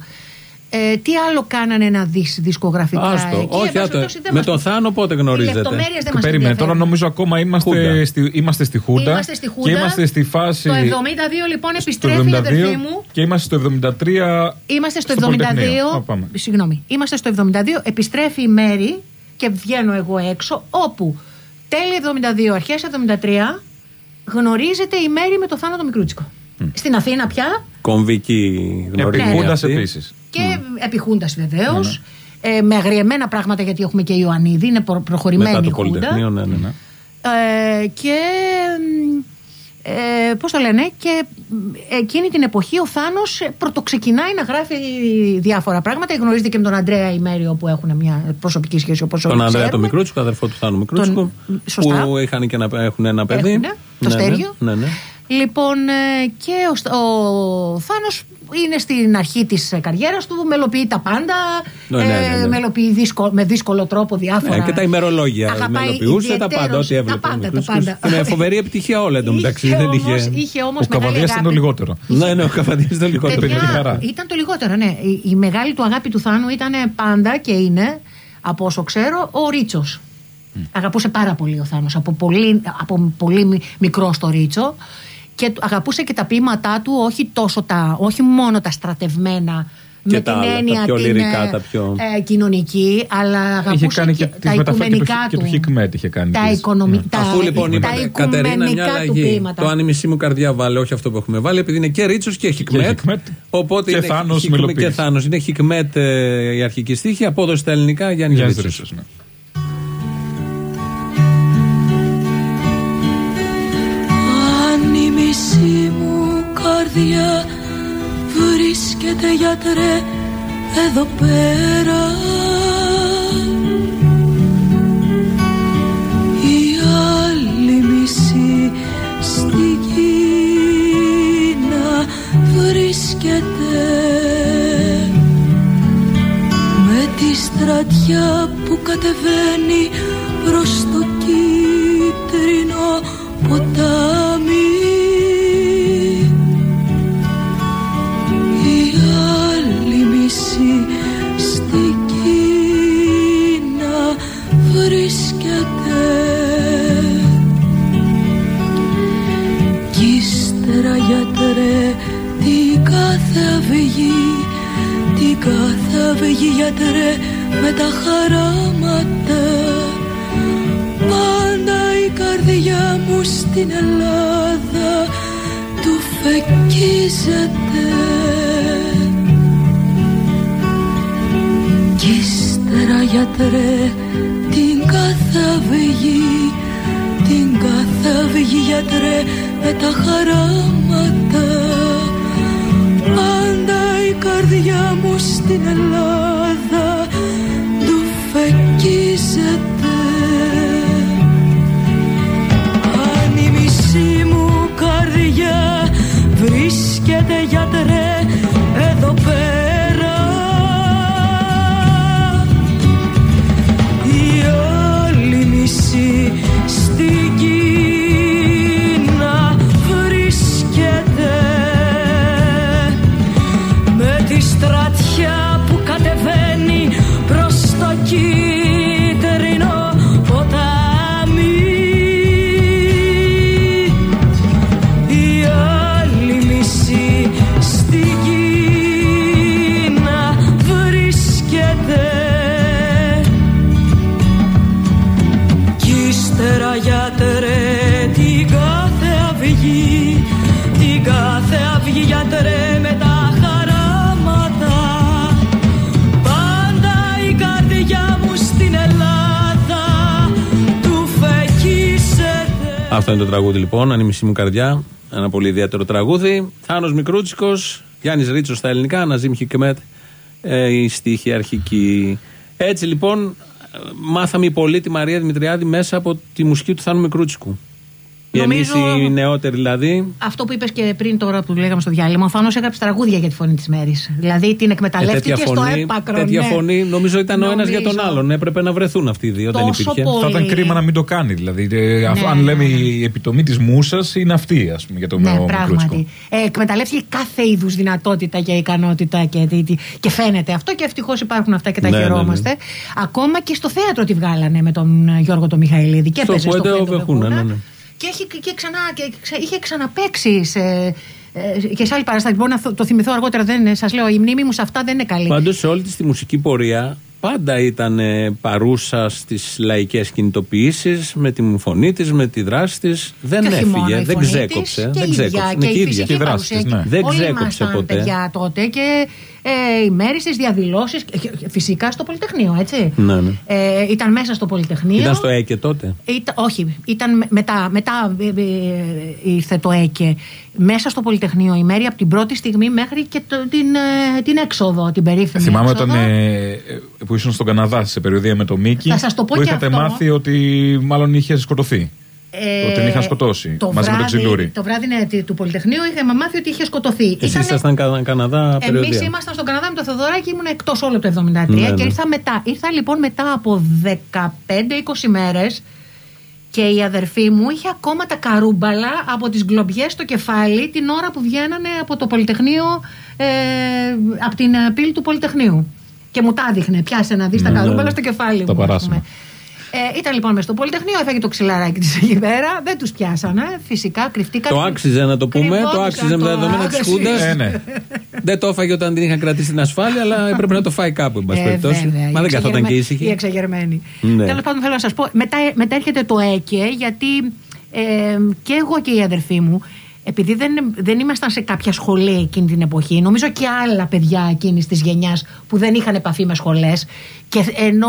Ε, τι άλλο κάνανε να δεις δισκογραφικά? Άστο, εκεί, όχι, άτο, με μας... τον Θάνο πότε γνωρίζετε? Περίμενε, τώρα νομίζω ακόμα είμαστε στη, είμαστε στη Χούντα. Είμαστε στη Χούντα. Και είμαστε στη φάση. Το εβδομήντα δύο λοιπόν επιστρέφει η αδερφή μου. Και είμαστε στο εβδομήντα τρία. Είμαστε στο, στο εβδομήντα δύο. Oh, συγγνώμη. Είμαστε στο εβδομήντα δύο. Επιστρέφει η Μέρη και βγαίνω εγώ έξω. Όπου τέλη εβδομήντα δύο, αρχές εβδομήντα τρία γνωρίζεται η Μέρη με το Θάνο το Μικρούτσικο. Mm. Στην Αθήνα πια. Κομβική γνωρίζεται. Επιχούντας επίσης. Και mm. επιχούντας βεβαίως. Mm. Ε, με αγριεμένα πράγματα, γιατί έχουμε και Ιωαννίδη, είναι προ, προχωρημένη μετά η το Πολυτεχνείο, ναι, ναι, ναι. Ε, και ε, πώς το λένε, και εκείνη την εποχή ο Θάνος πρωτοξεκινάει να γράφει διάφορα πράγματα. Γνωρίζεται και με τον Ανδρέα Ημέριο που έχουν μια προσωπική σχέση, όπως όλοι ξέρουμε. Τον Ανδρέα τον Μικρούτσικο, αδερφό του Θάνου Μικρούτσικου, που είχαν και να, έχουν ένα παιδί. Έχουν, το ναι, Στέργιο. Ναι, ναι, ναι. Λοιπόν, και ο, ο Θάνος είναι στην αρχή της καριέρας του, μελοποιεί τα πάντα, ναι, ναι, ναι, ναι. Ε, μελοποιεί δύσκολο, με δύσκολο τρόπο διάφορα. Ναι, και τα ημερολόγια μελοποιούσε, τα πάντα, ό,τι έβλεπε. Τα πάντα, τα πάντα. Με φοβερή επιτυχία όλα εντωμεταξύ. Είχε, είχε όμως ο Καβαδίας ήταν το λιγότερο. Ναι, ναι, ο Καβαδίας ήταν το λιγότερο. Παιδιά, ήταν το λιγότερο, ναι. Η, η μεγάλη του αγάπη του Θάνου ήταν πάντα και είναι, από όσο ξέρω, ο Ρίτσος. Mm. Αγαπούσε πάρα πολύ ο Θάνος, από πολύ, από πολύ μικρό στο Ρίτσο. Και αγαπούσε και τα ποίηματά του, όχι, τόσο τα, όχι μόνο τα στρατευμένα και με τα την άλλα, έννοια τα πιο την λυρικά, τα πιο... ε, κοινωνική, αλλά αγαπούσε και, και τα οικουμενικά του. Και του Χικμέτ είχε κάνει. Τα, οικονομι... τα, Αφού λοιπόν είπα, Κατερίνα, μια αλλαγή. Το αν η μισή μου καρδιά βάλε, όχι αυτό που έχουμε βάλει, επειδή είναι και Ρίτσος και Χικμέτ. Οπότε και είναι Θάνος χικ, και Θάνος. Είναι Χικμέτ ε, η αρχική στίχη, απόδοση στα ελληνικά Γιάννης Ρίτσος. Μισή μου καρδιά βρίσκεται, γιατρέ, εδώ πέρα. Η άλλη μισή στην Κίνα βρίσκεται. τη στρατιά που κατεβαίνει προς το κίτρινο ποτάμι. Η άλλη μισή στην Κίνα βρίσκεται κι ύστερα γιατρέ την κάθε αυγή, την κάθε αυγή γιατρέ με τα χαράματα. Πάντα η καρδιά μου στην Ελλάδα του φεκίζεται κι ύστερα γιατρέ την κάθε αυγή, την κάθε αυγή γιατρέ με τα χαράματα. Πάντα η καρδιά μου στην Ελλάδα του φεκίζεται. Αν η μισή μου καρδιά βρίσκεται γιατρέ εδώ πέρα, η άλλη μισή στην Κίνα βρίσκεται με τη στρατιά που κατεβαίνει προς το κίτρινο ποτάμι. Η άλλη μισή στην Κίνα βρίσκεται κι ύστερα γιατρέ την κάθε αυγή, την κάθε αυγή γιατρέ με τα χαράματα. Πάντα η καρδιά μου στην Ελλάδα του φεκίζεται. Αυτό είναι το τραγούδι λοιπόν, Αν η μισή μου καρδιά. Ένα πολύ ιδιαίτερο τραγούδι. Θάνος Μικρούτσικος, Γιάννης Ρίτσος στα ελληνικά, Ναζίμ Χικμέτ ε, η στίχη αρχική. Έτσι λοιπόν μάθαμε οι πολλοί τη Μαρία Δημητριάδη μέσα από τη μουσική του Θάνου Μικρούτσικου. Νομίζω... Εμείς οι νεότεροι δηλαδή. Αυτό που είπες και πριν τώρα που λέγαμε στο διάλειμμα, ο Θάνος έγραψε τραγούδια για τη Φωνή της Μέρης. Δηλαδή την εκμεταλλεύτηκε ε, στο έπακρο. Τέτοια ναι. φωνή νομίζω ήταν νομίζω... ο ένας για τον άλλον. Έπρεπε να βρεθούν αυτοί οι δύο. Δεν υπήρχε. Πολύ... Θα ήταν κρίμα να μην το κάνει. Δηλαδή, ναι, αν ναι. λέμε η επιτομή της μούσας είναι αυτή, ας πούμε, για το ναι, Μικρούτσικο. Ε, εκμεταλλεύτηκε κάθε είδους δυνατότητα και ικανότητα και, και φαίνεται αυτό και ευτυχώς υπάρχουν αυτά και τα ναι, χαιρόμαστε. Ναι, ναι. Ακόμα και στο θέατρο τη βγάλανε με τον Γιώργο τον Μιχαηλίδη. Και έπαιζε στο θέατρο. Και, έχει, και, ξανά, και ξα, είχε ξαναπαίξει σε, ε, και σε άλλη παράσταση. Μπορώ να το θυμηθώ αργότερα. Δεν, σας λέω, η μνήμη μου σε αυτά δεν είναι καλή. Πάντως σε όλη της τη μουσική πορεία πάντα ήταν ε, παρούσα στις λαϊκές κινητοποιήσεις, με τη φωνή της, με τη δράση της. Δεν και έφυγε, δεν ξέκοψε. Και δεν ξέκοψε. Και, και η ίδια. Και η δράση της, ναι. Δεν ξέκοψε ποτέ. Παιδιά τότε και ε, οι μέρες της διαδηλώσεις, φυσικά στο Πολυτεχνείο, έτσι. Ναι, ναι. Ε, ήταν μέσα στο Πολυτεχνείο. Ήταν στο ΕΚΕ τότε. Ήταν, όχι, ήταν μετά, μετά ε, ε, ήρθε το ΕΚΕ. Μέσα στο Πολυτεχνείο η μέρη από την πρώτη στιγμή μέχρι και το, την, ε, την έξοδο, την περίφημη. Θυμάμαι έξοδο. Όταν ε, που ήσουν στον Καναδά σε περιοδία με το Μίκη, που είχατε αυτό. μάθει ότι μάλλον είχε σκοτωθεί. Ε, ότι την είχαν σκοτώσει το μαζί βράδυ, με τον Ξυλούρη. Το βράδυ ναι, του Πολυτεχνείου είχαμε μάθει ότι είχε σκοτωθεί. Εσείς ήσασταν Κα, Καναδά περιοδία. Εμείς ήμασταν στον Καναδά με το Θεοδωράκη, ήμουν εκτός όλο το εβδομήντα τρία ναι, και ήρθα μετά. Ήρθα λοιπόν μετά από δεκαπέντε είκοσι μέρες και η αδερφή μου είχε ακόμα τα καρούμπαλα από τις γκλομπιές στο κεφάλι την ώρα που βγαίνανε από το Πολυτεχνείο, ε, από την πύλη του Πολυτεχνείου. Και μου τα έδειχνε, πιάσε να δεις τα καρούμπαλα ναι, στο κεφάλι τα μου. Παράσημα. Ε, ήταν λοιπόν μες στο Πολυτεχνείο, έφαγε το ξυλαράκι της εκεί πέρα, δεν τους πιάσανε, φυσικά κρυφτήκαν. Το άξιζε να το πούμε, το άξιζε με τα δεδομένα της Χούντας. Ε, ναι. Δεν το έφαγε όταν την είχαν κρατήσει στην ασφάλεια, αλλά έπρεπε να το φάει κάπου, εν πάση περιπτώσει. Μα δεν καθόταν και ήσυχη. Η εξαγερμένη. Ναι. Τέλος πάντων, θέλω να σας πω, μετά, μετά έρχεται το ΕΚΕ, γιατί ε, και εγώ και η αδερφή μου, επειδή δεν, δεν ήμασταν σε κάποια σχολή εκείνη την εποχή, νομίζω και άλλα παιδιά εκείνης της γενιάς που δεν είχαν επαφή με σχολές, και ενώ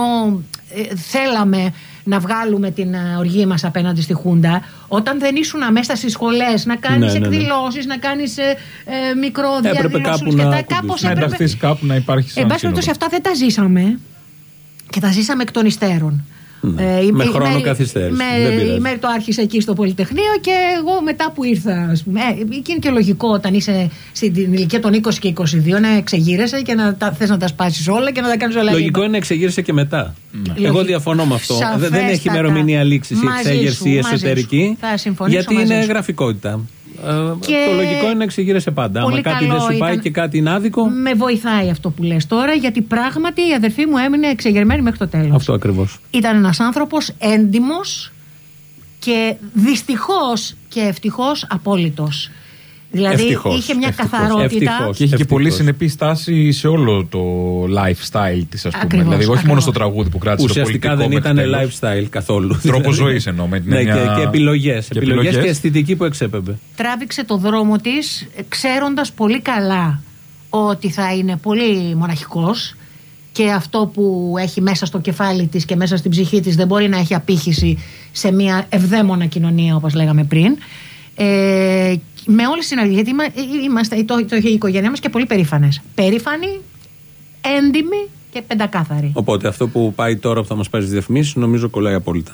ε, θέλαμε να βγάλουμε την οργή μας απέναντι στη Χούντα, όταν δεν ήσουν μέσα στις σχολές να κάνεις ναι, ναι, ναι. εκδηλώσεις, να κάνεις ε, ε, μικροδιαδηλώσεις και τα κάπως να ενταχθείς κάπου, να υπάρχει σαν εν πάση περιπτώσει αυτά δεν τα ζήσαμε και τα ζήσαμε εκ των υστέρων. Ναι. Ε, με η, χρόνο η, καθυστέρηση. Η Μέρη το άρχισε εκεί στο Πολυτεχνείο και εγώ μετά που ήρθα. Ε, και είναι και λογικό όταν είσαι στην ηλικία των είκοσι και είκοσι δύο να εξεγείρεσαι και να θες να τα σπάσεις όλα και να τα κάνεις όλα. Λογικό είναι να εξεγείρεσαι και μετά. Ναι. Εγώ διαφωνώ με αυτό. Σαφέστατα. Δεν έχει ημερομηνία λήξης η εξέγερση η εσωτερική. Γιατί είναι γραφικότητα. Και το λογικό είναι να εξηγείρεσαι πάντα. Άμα κάτι δεν σου πάει και κάτι είναι άδικο. Με βοηθάει αυτό που λες τώρα, γιατί πράγματι η αδερφή μου έμεινε εξεγερμένη μέχρι το τέλος. Αυτό ακριβώς. Ήταν ένας άνθρωπος έντιμος και δυστυχώς και ευτυχώς απόλυτος. Δηλαδή ευτυχώς, είχε μια ευτυχώς, καθαρότητα. Ευτυχώς, και είχε και πολύ συνεπή στάση σε όλο το lifestyle της, ας πούμε. Ακριβώς, δηλαδή, όχι ακριβώς. μόνο στο τραγούδι που κράτησε το πολιτικό. Ουσιαστικά δεν ήταν lifestyle καθόλου. Τρόπο ζωής εννοώ. Με την ναι, μια... και, και επιλογές. Και επιλογές και αισθητική που εξέπεμπε. Τράβηξε το δρόμο της ξέροντας πολύ καλά ότι θα είναι πολύ μοναχικός και αυτό που έχει μέσα στο κεφάλι της και μέσα στην ψυχή της δεν μπορεί να έχει απήχηση σε μια ευδαίμονα κοινωνία, όπως λέγαμε πριν. Ε, με όλη συναλλαγή, γιατί είμαστε το, το, η οικογένειά μας και πολύ περήφανες. Περήφανοι, έντιμοι και πεντακάθαροι. Οπότε αυτό που πάει τώρα που θα μας πάρει στις διαφημίσεις νομίζω κολλάει απόλυτα.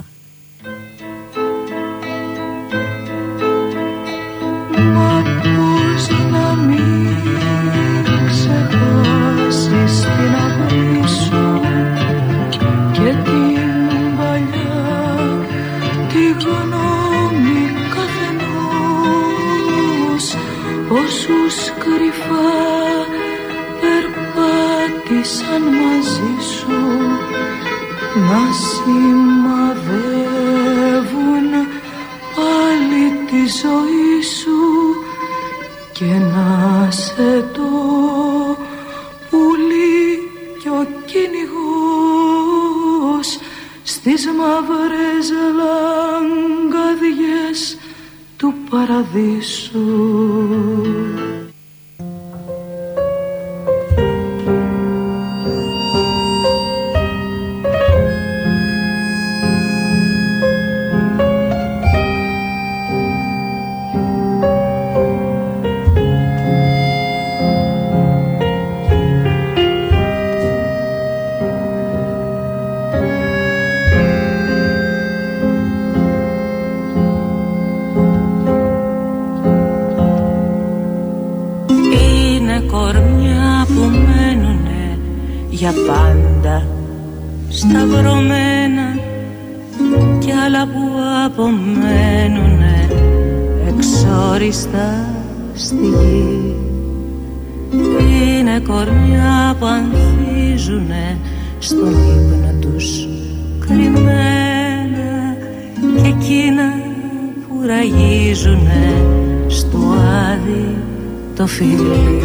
Μα πώς να μην ξεχάσεις την αγάπη σου και την παλιά τη γνώμη καθενός, όσους κρυφά περπάτησαν μαζί σου να σημαδεύουν πάλι τη ζωή σου και να σε το πουλί κι ο κυνηγός στις μαύρες λαγκαδιές του παραδείσου. Για πάντα σταυρωμένα κι άλλα που απομένουνε εξόριστα στη γη. Είναι κορμιά που ανθίζουνε στον ύπνο τους κρυμμένα και εκείνα που ραγίζουνε στο άδει το φιλί.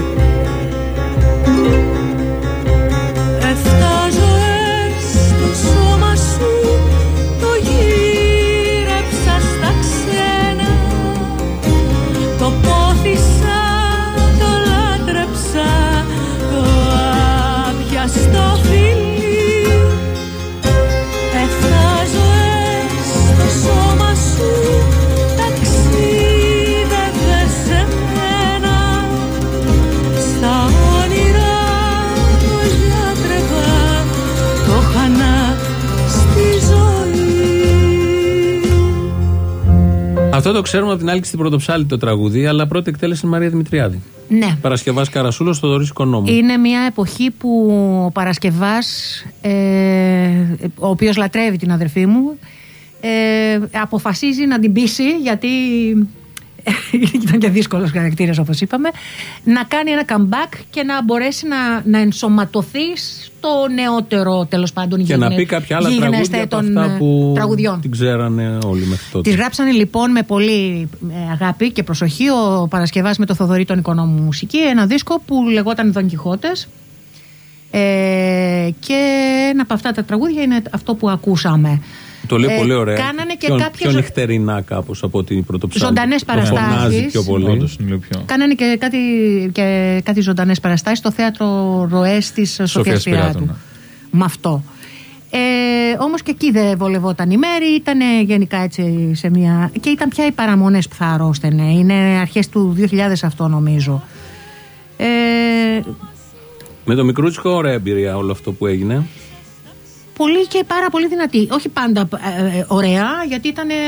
Αυτό το ξέρουμε από την Άλκη στην Πρωτοψάλτη το τραγούδι, αλλά πρώτη εκτέλεση Μαρία Δημητριάδη. Ναι. Παρασκευάς Καρασούλος, Θοδωρής Οικονόμου. Είναι μια εποχή που ο Παρασκευάς, ε, ο οποίος λατρεύει την αδερφή μου, ε, αποφασίζει να την πείσει, γιατί ήταν και δύσκολος χαρακτήρας όπως είπαμε, να κάνει ένα comeback και να μπορέσει να, να ενσωματωθεί στο νεότερο, τέλος πάντων, και γίγνε, να πει κάποια άλλα τραγούδια από αυτά που τραγουδιών. Την ξέρανε όλοι μέχρι τότε. Τις γράψανε λοιπόν με πολύ αγάπη και προσοχή ο Παρασκευάς με το Θοδωρή τον Οικονόμου μουσική, ένα δίσκο που λεγόταν Δον Κιχώτες, ε, και ένα από αυτά τα τραγούδια είναι αυτό που ακούσαμε. Το λέει ε, πολύ ωραία. Κάνανε και πιο, κάποιες... πιο νυχτερινά κάπως από την Πρωτοψάλτη. Ζωντανές παραστάσεις. Πιο πολύ. Όντως, πιο... Κάνανε και κάτι, και κάτι ζωντανές παραστάσεις στο θέατρο Ροές της Σοφίας Πυράτου. Ναι. Με αυτό. Ε, όμως και εκεί δεν βολευόταν η Μέρη. Ήταν γενικά έτσι σε μια... Και ήταν πια οι παραμονές που θα αρρώστενε. Είναι αρχές του δύο χιλιάδες αυτό νομίζω. Ε... Με το Μικρούτσικο ωραία εμπειρία όλο αυτό που έγινε. πολύ και πάρα πολύ δυνατή. Όχι πάντα ε, ωραία, γιατί ήταν. Ε,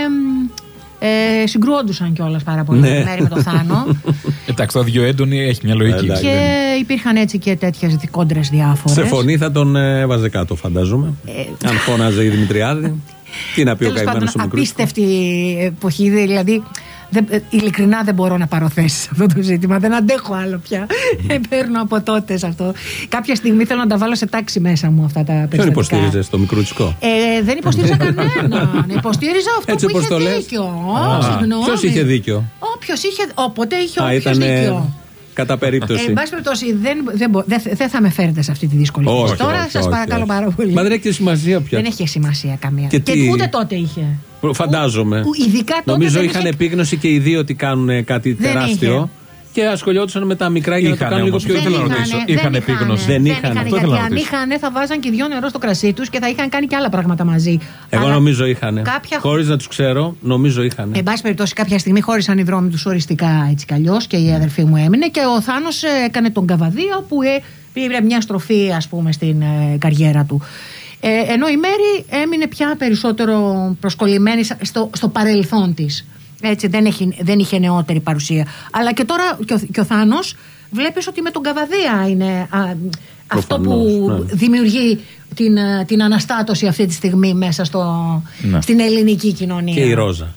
ε, συγκρούοντουσαν κιόλας πάρα πολύ ναι. μέρη με το Θάνο. Εντάξει, το δύο έντονη έχει μια λογική. Και δεν... υπήρχαν έτσι και τέτοιες κόντρες διάφορες. Σε φωνή θα τον έβαζε κάτω, φαντάζομαι. Ε... Αν φώναζε η Δημητριάδη. Τι να πει ο καημένος ο μικρός. Απίστευτη εποχή, δηλαδή. Δεν, ειλικρινά δεν μπορώ να πάρω θέση σε αυτό το ζήτημα. Δεν αντέχω άλλο πια. Παίρνω από τότε σε αυτό. Κάποια στιγμή θέλω να τα βάλω σε τάξη μέσα μου αυτά τα περιστατικά. Ποιον υποστήριζε, το μικρούτσικο? Ε, δεν υποστήριζα κανέναν. Υποστήριζα αυτό έτσι που είχε το δίκιο. Ποιος είχε δίκιο? Όποιος είχε, όποτε είχε Α, όποιος ήτανε... δίκιο. Κατά περίπτωση. Ε, εν πάση περιπτώσει, δεν, δεν, δεν, δεν θα με φέρετε σε αυτή τη δύσκολη θέση. Τώρα σας παρακαλώ πάρα πολύ. Μα δεν έχει σημασία πια. Δεν έχει σημασία καμία. Και, και τι... ούτε τότε είχε. Φαντάζομαι. Ο, ειδικά τότε νομίζω είχαν είχε... επίγνωση και οι δύο ότι κάνουν κάτι δεν τεράστιο. Είχε. Και ασχολιόντουσαν με τα μικρά για να το κάνουν λίγο πιο εύκολο. Είχαν επίγνωση. Δεν είχαν. Γιατί αν είχαν, θα βάζαν και δυο νερό στο κρασί τους και θα είχαν κάνει και άλλα πράγματα μαζί. Εγώ νομίζω είχαν. Χωρίς να τους ξέρω, νομίζω είχαν. Εν πάση περιπτώσει, κάποια στιγμή χώρισαν οι δρόμοι τους οριστικά έτσι κι αλλιώς και η αδερφή μου έμεινε και ο Θάνος έκανε τον καβαδίο που πήρε μια στροφή, ας πούμε, στην καριέρα του. Ε, ενώ η Μέρη έμεινε πια περισσότερο προσκολλημένη στο, στο παρελθόν της. Έτσι, δεν, έχει, δεν είχε νεότερη παρουσία. Αλλά και τώρα και ο, και ο Θάνος βλέπεις ότι με τον καβαδία είναι α, αυτό που ναι. δημιουργεί την, την αναστάτωση αυτή τη στιγμή μέσα στο, ναι. στην ελληνική κοινωνία. Και η Ρόζα.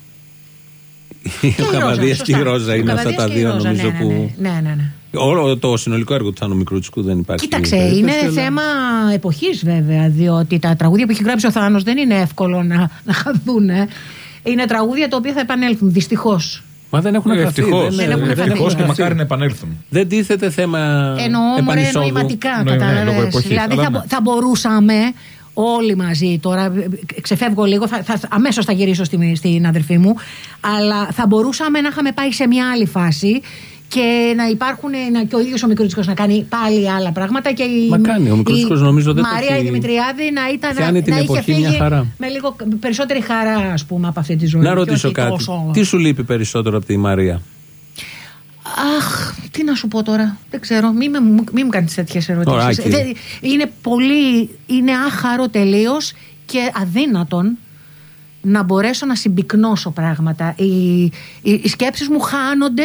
Και ο Καβαδίας και η Ρόζα είναι αυτά τα δύο Ρόζα, νομίζω ναι, που... Ναι, ναι, ναι. Όλο το συνολικό έργο του Θάνου Μικρούτσικου δεν υπάρχει. Κοίταξε, είναι αλλά... θέμα εποχής βέβαια, διότι τα τραγούδια που έχει γράψει ο Θάνος δεν είναι εύκολο να, να χαθούν. Είναι τραγούδια τα οποία θα επανέλθουν, δυστυχώς. Μα δεν έχουν χαθεί. Ευτυχώς και μακάρι να επανέλθουν. Δεν τίθεται θέμα εννοώ νοηματικά, κατάλαβες. Δηλαδή θα, θα μπορούσαμε όλοι μαζί, τώρα ξεφεύγω λίγο, θα, θα, αμέσως θα γυρίσω στην, στην αδερφή μου, αλλά θα μπορούσαμε να είχαμε πάει σε μια άλλη φάση και να υπάρχουν να, και ο ίδιος ο Μικρούτσικος να κάνει πάλι άλλα πράγματα. Και η, Μα κάνει, ο Μικρούτσικος νομίζω δεν Μαρία έχει... η Δημητριάδη να, ήταν, να, να είχε φύγει χαρά. με λίγο περισσότερη χαρά, ας πούμε, από αυτή τη ζωή. Να ρωτήσω κάτι. Τόσο... Τι σου λείπει περισσότερο από τη Μαρία? Αχ, τι να σου πω τώρα. Δεν ξέρω. Μην μη, μη μου κάνεις τέτοιες ερωτήσεις. Δεν, είναι πολύ. Είναι άχαρο τελείως και αδύνατον να μπορέσω να συμπυκνώσω πράγματα. Οι, οι, οι σκέψεις μου χάνονται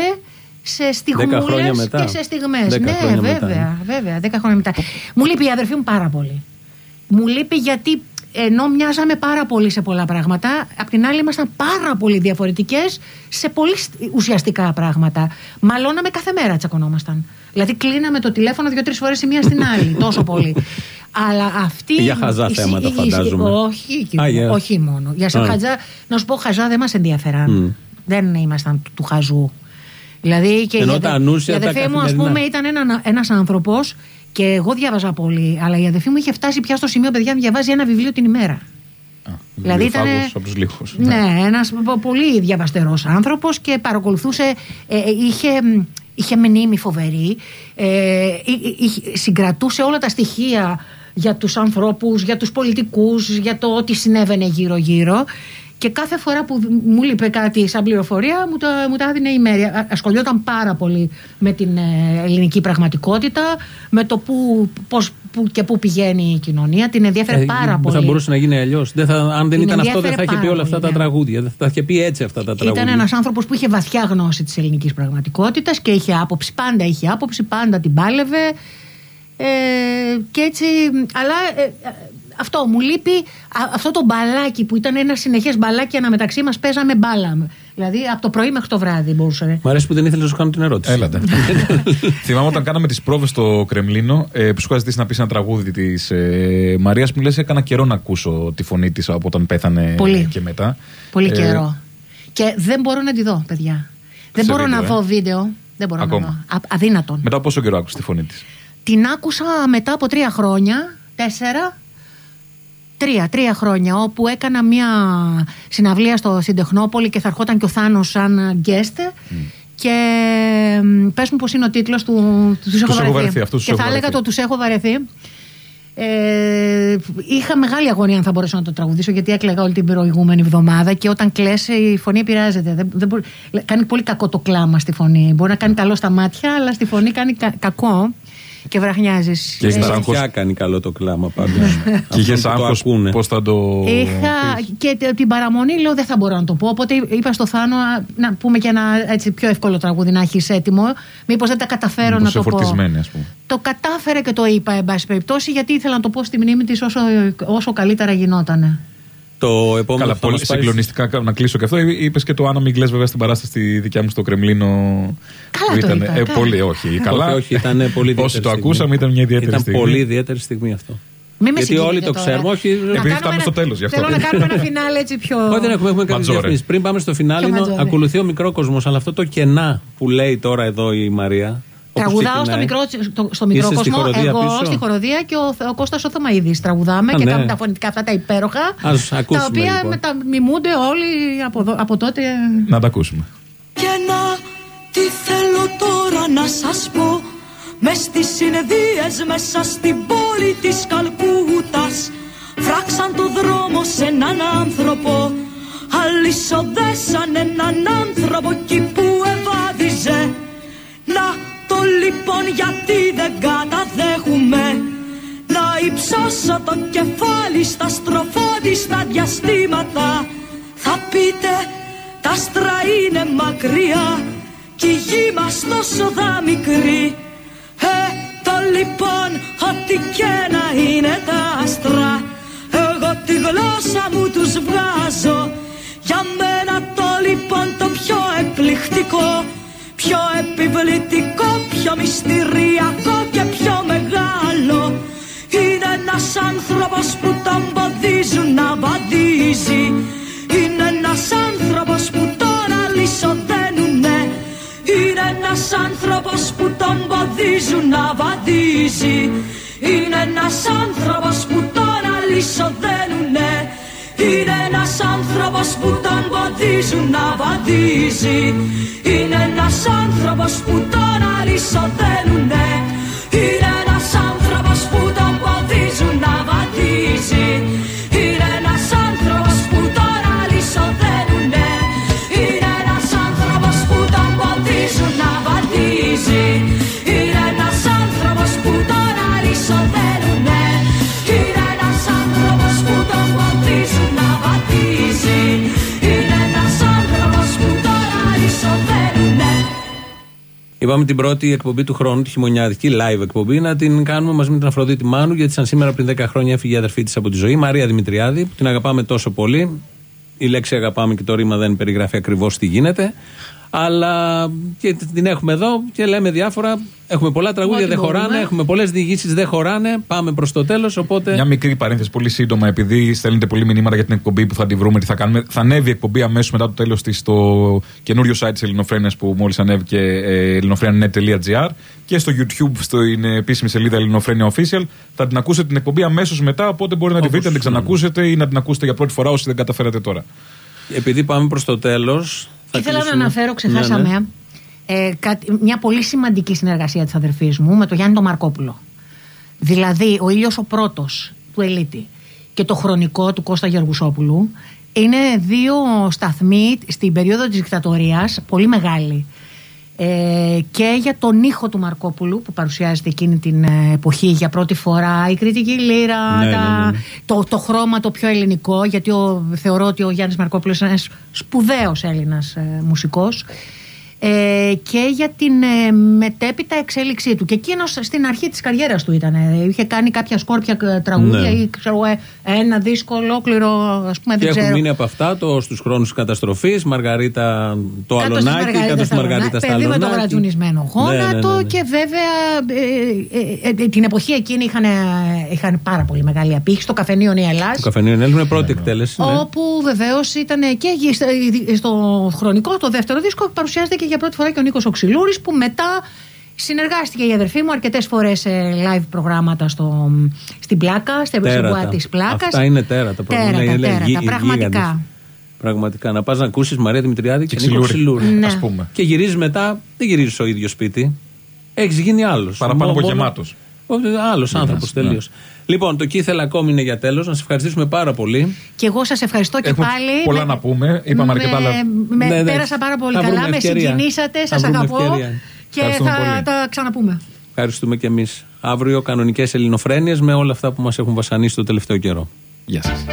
σε στιγμούλες και σε στιγμές. Ναι, βέβαια, μετά. βέβαια. Δέκα χρόνια μετά. Μου λείπει η αδερφή μου πάρα πολύ. Μου λείπει γιατί ενώ μοιάζαμε πάρα πολύ σε πολλά πράγματα, απ' την άλλη ήμασταν πάρα πολύ διαφορετικές σε πολύ ουσιαστικά πράγματα. Μαλώναμε κάθε μέρα, τσακωνόμασταν. Δηλαδή κλείναμε το τηλέφωνο δύο-τρεις φορές η μία στην άλλη, τόσο πολύ. Αλλά αυτή. Για χαζά η, θέματα, η, φαντάζομαι. Όχι, Α, yeah. όχι μόνο. Για σαν χαζά, να σου πω, χαζά δεν μας ενδιαφέραν. Mm. Δεν ήμασταν του, του χαζού. Δηλαδή και ενώ η, τα ανούσια, η αδερφή μου, ας πούμε, ήταν ένα, ένας άνθρωπος. Και εγώ διάβαζα πολύ, αλλά η αδερφή μου είχε φτάσει πια στο σημείο, παιδιά, να διαβάζει ένα βιβλίο την ημέρα. Α, δηλαδή ήταν. Από τους λίγους. Ναι, ένας πολύ διαβαστερός άνθρωπος και παρακολουθούσε. Ε, είχε, είχε μνήμη φοβερή. Ε, συγκρατούσε όλα τα στοιχεία για τους ανθρώπους, για τους πολιτικούς, για το ό,τι συνέβαινε γύρω-γύρω. Και κάθε φορά που μου είπε κάτι σαν πληροφορία μου, το, μου τα έδινε η Μέρη. Ασχολιόταν πάρα πολύ με την ελληνική πραγματικότητα, με το που, πώς, που και πού πηγαίνει η κοινωνία. Την ενδιαφέρε ε, πάρα πολύ. Δεν θα μπορούσε να γίνει αλλιώς. Αν δεν την ήταν αυτό, δεν θα είχε πει όλα αυτά πολύ, τα τραγούδια. Δεν θα είχε πει έτσι αυτά τα τραγούδια. Ήταν ένας άνθρωπος που είχε βαθιά γνώση της ελληνικής πραγματικότητας και είχε άποψη. Πάντα είχε άποψη, πάντα την πάλευε. Ε, και έτσι. Αλλά. Ε, αυτό μου λείπει, αυτό το μπαλάκι που ήταν ένα συνεχές μπαλάκι αναμεταξύ μας, παίζαμε μπάλα. Δηλαδή από το πρωί μέχρι το βράδυ μπορούσε. Μ' αρέσει που δεν ήθελες να σου κάνω την ερώτηση. Έλατε. Θυμάμαι όταν κάναμε τις πρόβες στο Κρεμλίνο, ε, που σου είχα ζητήσει να πεις ένα τραγούδι της ε, Μαρίας, μου λες έκανα καιρό να ακούσω τη φωνή της από όταν πέθανε πολύ. Και μετά. Πολύ ε, καιρό. Και δεν μπορώ να τη δω, παιδιά. Δεν μπορώ βίντεο, να δω ε. βίντεο. Δεν μπορώ Ακόμα. να δω. Α, αδύνατον. Μετά πόσο καιρό άκουσες τη φωνή της? Την άκουσα μετά από τρία χρόνια, τέσσερα. Τρία, τρία χρόνια, όπου έκανα μια συναυλία στο Συντεχνόπολη και θα ερχόταν και ο Θάνος σαν guest. Mm. Και πες μου πώς είναι ο τίτλος του «Τους έχω βαρεθεί». βαρεθεί αυτούς και θα έλεγα το «Τους έχω βαρεθεί». Ε, είχα μεγάλη αγωνία αν θα μπορέσω να το τραγουδήσω, γιατί έκλαιγα όλη την προηγούμενη εβδομάδα και όταν κλαις η φωνή επηρεάζεται. Δεν, δεν μπορεί, κάνει πολύ κακό το κλάμα στη φωνή. Μπορεί να κάνει καλό στα μάτια, αλλά στη φωνή κάνει κα, κακό. Και βραχνιάζεις. Και είχες άγχος. Κάνει καλό το κλάμα πάντως. Και είχες άγχος πώς θα το. Είχα και την παραμονή, λέω δεν θα μπορώ να το πω. Οπότε είπα στο Θάνο να πούμε και ένα έτσι πιο εύκολο τραγούδι να έχεις έτοιμο. Μήπως δεν τα καταφέρω να το πω. Ας πούμε. Το κατάφερε και το είπα, εν πάση περιπτώσει, γιατί ήθελα να το πω στη μνήμη της όσο, όσο καλύτερα γινότανε. Το επόμενο. Καλά, πολύ συγκλονιστικά να κλείσω και αυτό. Είπες και το Άννα Μιγκλές βέβαια στην παράσταση στη δικιά μου στο Κρεμλίνο. Καλά το ήταν, είπα, ε, πολύ, όχι, καλά. Όχι, όχι, ήταν πολύ ιδιαίτερη. Όσοι το ακούσαμε ήταν μια ιδιαίτερη ήταν στιγμή. Πολύ ιδιαίτερη στιγμή αυτό. Μην Γιατί όλοι το ξέρουμε, όχι. Επειδή φτάνουμε στο τέλος γι' αυτό. Θέλω να κάνουμε ένα φινάλε έτσι πιο. Όχι, δεν έχουμε, έχουμε κάποιες διαφημίσεις. Πριν πάμε στο φινάλε, ακολουθεί ο μικρόκοσμος. Αλλά αυτό το κενά που λέει τώρα εδώ η Μαρία. Τραγουδάω στο μικρό, στο, στο μικρό κόσμο, εγώ πίσω. Στη χοροδία και ο, ο Κώστας ο Θωμαίδης. Τραγουδάμε Α, και ναι. κάνουμε τα φωνητικά αυτά τα υπέροχα. Ας τα ακούσουμε, οποία λοιπόν. μεταμιμούνται όλοι από, δο, από τότε. Να τα ακούσουμε. Και να τι θέλω τώρα να σας πω. Μες στις συνεδρίες μέσα στην πόλη της Καλκούτας φράξαν το δρόμο σε έναν άνθρωπο. Αλυσοδέσαν έναν άνθρωπο εκεί που ευάδιζε. Να το λοιπόν γιατί δεν καταδέχουμε να υψώσω το κεφάλι στα στροφόδιστα διαστήματα. Θα πείτε τα άστρα είναι μακριά κι η γη μας τόσο δα μικρή. Ε, το λοιπόν ό,τι και να είναι τα άστρα εγώ τη γλώσσα μου τους βγάζω. Για μένα το λοιπόν το πιο εκπληκτικό, πιο επιβλητικό, πιο μυστηριακό και πιο μεγάλο είναι ένας άνθρωπος που τον ποδίζουν να βαδίζει. Είναι ένας άνθρωπος που τον αλυσοδένουνε. Είναι ένας άνθρωπος που τον ποδίζουν να βαδίζει. Είναι ένας άνθρωπος που τον αλυσοδένουνε. Είναι ένας άνθρωπος που τον ποδίζουν να βαδίζει. Είναι ένας άνθρωπος που τον αλυσοδένουνε. Είναι ένας άνθρωπος που τον ποδίζουν να βαδίζει. Είναι ένας άνθρωπος που τον αλυσοδένουνε. Είναι ένας άνθρωπος που τον ποδίζουν να βαδίζει. Είναι ένας άνθρωπος που τον αλυσοδένουνε. Είναι ένας άνθρωπος που τον ποδίζουν να βαδίζει. Είναι ένας άνθρωπος που τον αλυσοδένουνε. Είπαμε την πρώτη εκπομπή του χρόνου, τη χειμωνιάτικη live εκπομπή, να την κάνουμε μαζί με την Αφροδίτη Μάνου, γιατί σαν σήμερα πριν δέκα χρόνια έφυγε η αδερφή της από τη ζωή, Μαρία Δημητριάδη, που την αγαπάμε τόσο πολύ. Η λέξη αγαπάμε και το ρήμα δεν περιγράφει ακριβώς τι γίνεται. Αλλά και την έχουμε εδώ και λέμε διάφορα. Έχουμε πολλά τραγούδια, δεν χωράνε. Έχουμε πολλές διηγήσεις, δεν χωράνε. Πάμε προς το τέλος. Οπότε... Μια μικρή παρένθεση, πολύ σύντομα, επειδή στέλνετε πολλοί μηνύματα για την εκπομπή που θα τη βρούμε, τι θα κάνουμε. Θα ανέβει η εκπομπή αμέσως μετά το τέλος της στο καινούριο site της Ελληνοφρένειας που μόλις ανέβηκε, ελληνοφρένια τελεία net τελεία gr, και στο YouTube, στην επίσημη σελίδα Ελληνοφρένεια Official. Θα την ακούσετε την εκπομπή αμέσως μετά. Οπότε μπορεί να τη βρείτε, να την ξανακούσετε ή να την ακούσετε για πρώτη φορά όσοι δεν καταφέρατε τώρα. Επειδή πάμε προς το τέλος. Ήθελα να αναφέρω, ξεχάσαμε, ναι, ναι. Ε, κάτι, μια πολύ σημαντική συνεργασία της αδερφής μου με τον Γιάννη τον Μαρκόπουλο. Δηλαδή, ο ήλιος ο πρώτος του Ελίτη και το χρονικό του Κώστα Γεργουσόπουλου είναι δύο σταθμοί στην περίοδο της δικτατορίας πολύ μεγάλοι. Ε, και για τον ήχο του Μαρκόπουλου που παρουσιάζεται εκείνη την εποχή για πρώτη φορά, η κριτική λύρα, ναι, τα, ναι, ναι. Το, το χρώμα το πιο ελληνικό, γιατί ο, θεωρώ ότι ο Γιάννης Μαρκόπουλος είναι ένας σπουδαίος Έλληνας ε, μουσικός, ε, και για την ε, μετέπειτα εξέλιξή του. Και εκείνος στην αρχή της καριέρας του ήταν. Ε, είχε κάνει κάποια σκόρπια τραγούδια, ναι, ή ξέρω, ε, ένα δίσκο ολόκληρο, ας πούμε. Και δεν έχουν ξέρω. μείνει από αυτά το στους χρόνους της καταστροφής, Μαργαρίτα το Αλωνάκι, κάτω στη Μαργαρίτα στα Αλωνάκι. Παιδί με το γρατζουνισμένο γόνατο, ναι, ναι, ναι, ναι. Και βέβαια ε, ε, ε, την εποχή εκείνη είχαν, είχαν πάρα πολύ μεγάλη απήχηση. Στο Καφενείο η Ελλάς. Το Καφενείο η Ελλάς είναι πρώτη, ναι, εκτέλεση. Ναι. Όπου βεβαίως ήταν και στο χρονικό, το δεύτερο δίσκο, παρουσιάζεται και για πρώτη φορά και ο Νίκος ο Ξυλούρης, που μετά συνεργάστηκε η αδερφή μου αρκετές φορές σε live προγράμματα στο, στην Πλάκα, στην Ευρωσυμπουά της Πλάκας. Αυτά είναι τέρατα. Τέρατα, τέρατα, τέρατα, τέρατα πραγματικά. Πραγματικά. Να πας να ακούσεις Μαρία Δημητριάδη και, και Νίκο Ξυλούρη. Ναι. Ας πούμε. Και γυρίζεις μετά, δεν γυρίζεις στο ίδιο σπίτι. Έχεις γίνει άλλος. Παραπάνω από γεμάτος. Άλλος άνθρωπος τελείως. Ναι. Λοιπόν, το Κήθελα ακόμη είναι για τέλος. Να σας ευχαριστήσουμε πάρα πολύ. Και εγώ σας ευχαριστώ και Έχουμε πάλι. Πολλά με, να πούμε. Είπαμε αρκετά. Αλλά... Με, ναι, ναι. Πέρασα πάρα πολύ καλά. Με συγκινήσατε. Σας αγαπώ. Και θα πολύ. Τα ξαναπούμε. Ευχαριστούμε κι εμείς. Αύριο κανονικές ελληνοφρένειες με όλα αυτά που μας έχουν βασανίσει το τελευταίο καιρό. Γεια σας.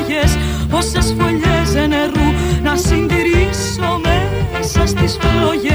Πόσες φωλιές νερού να συντηρήσω μέσα στις φλόγες.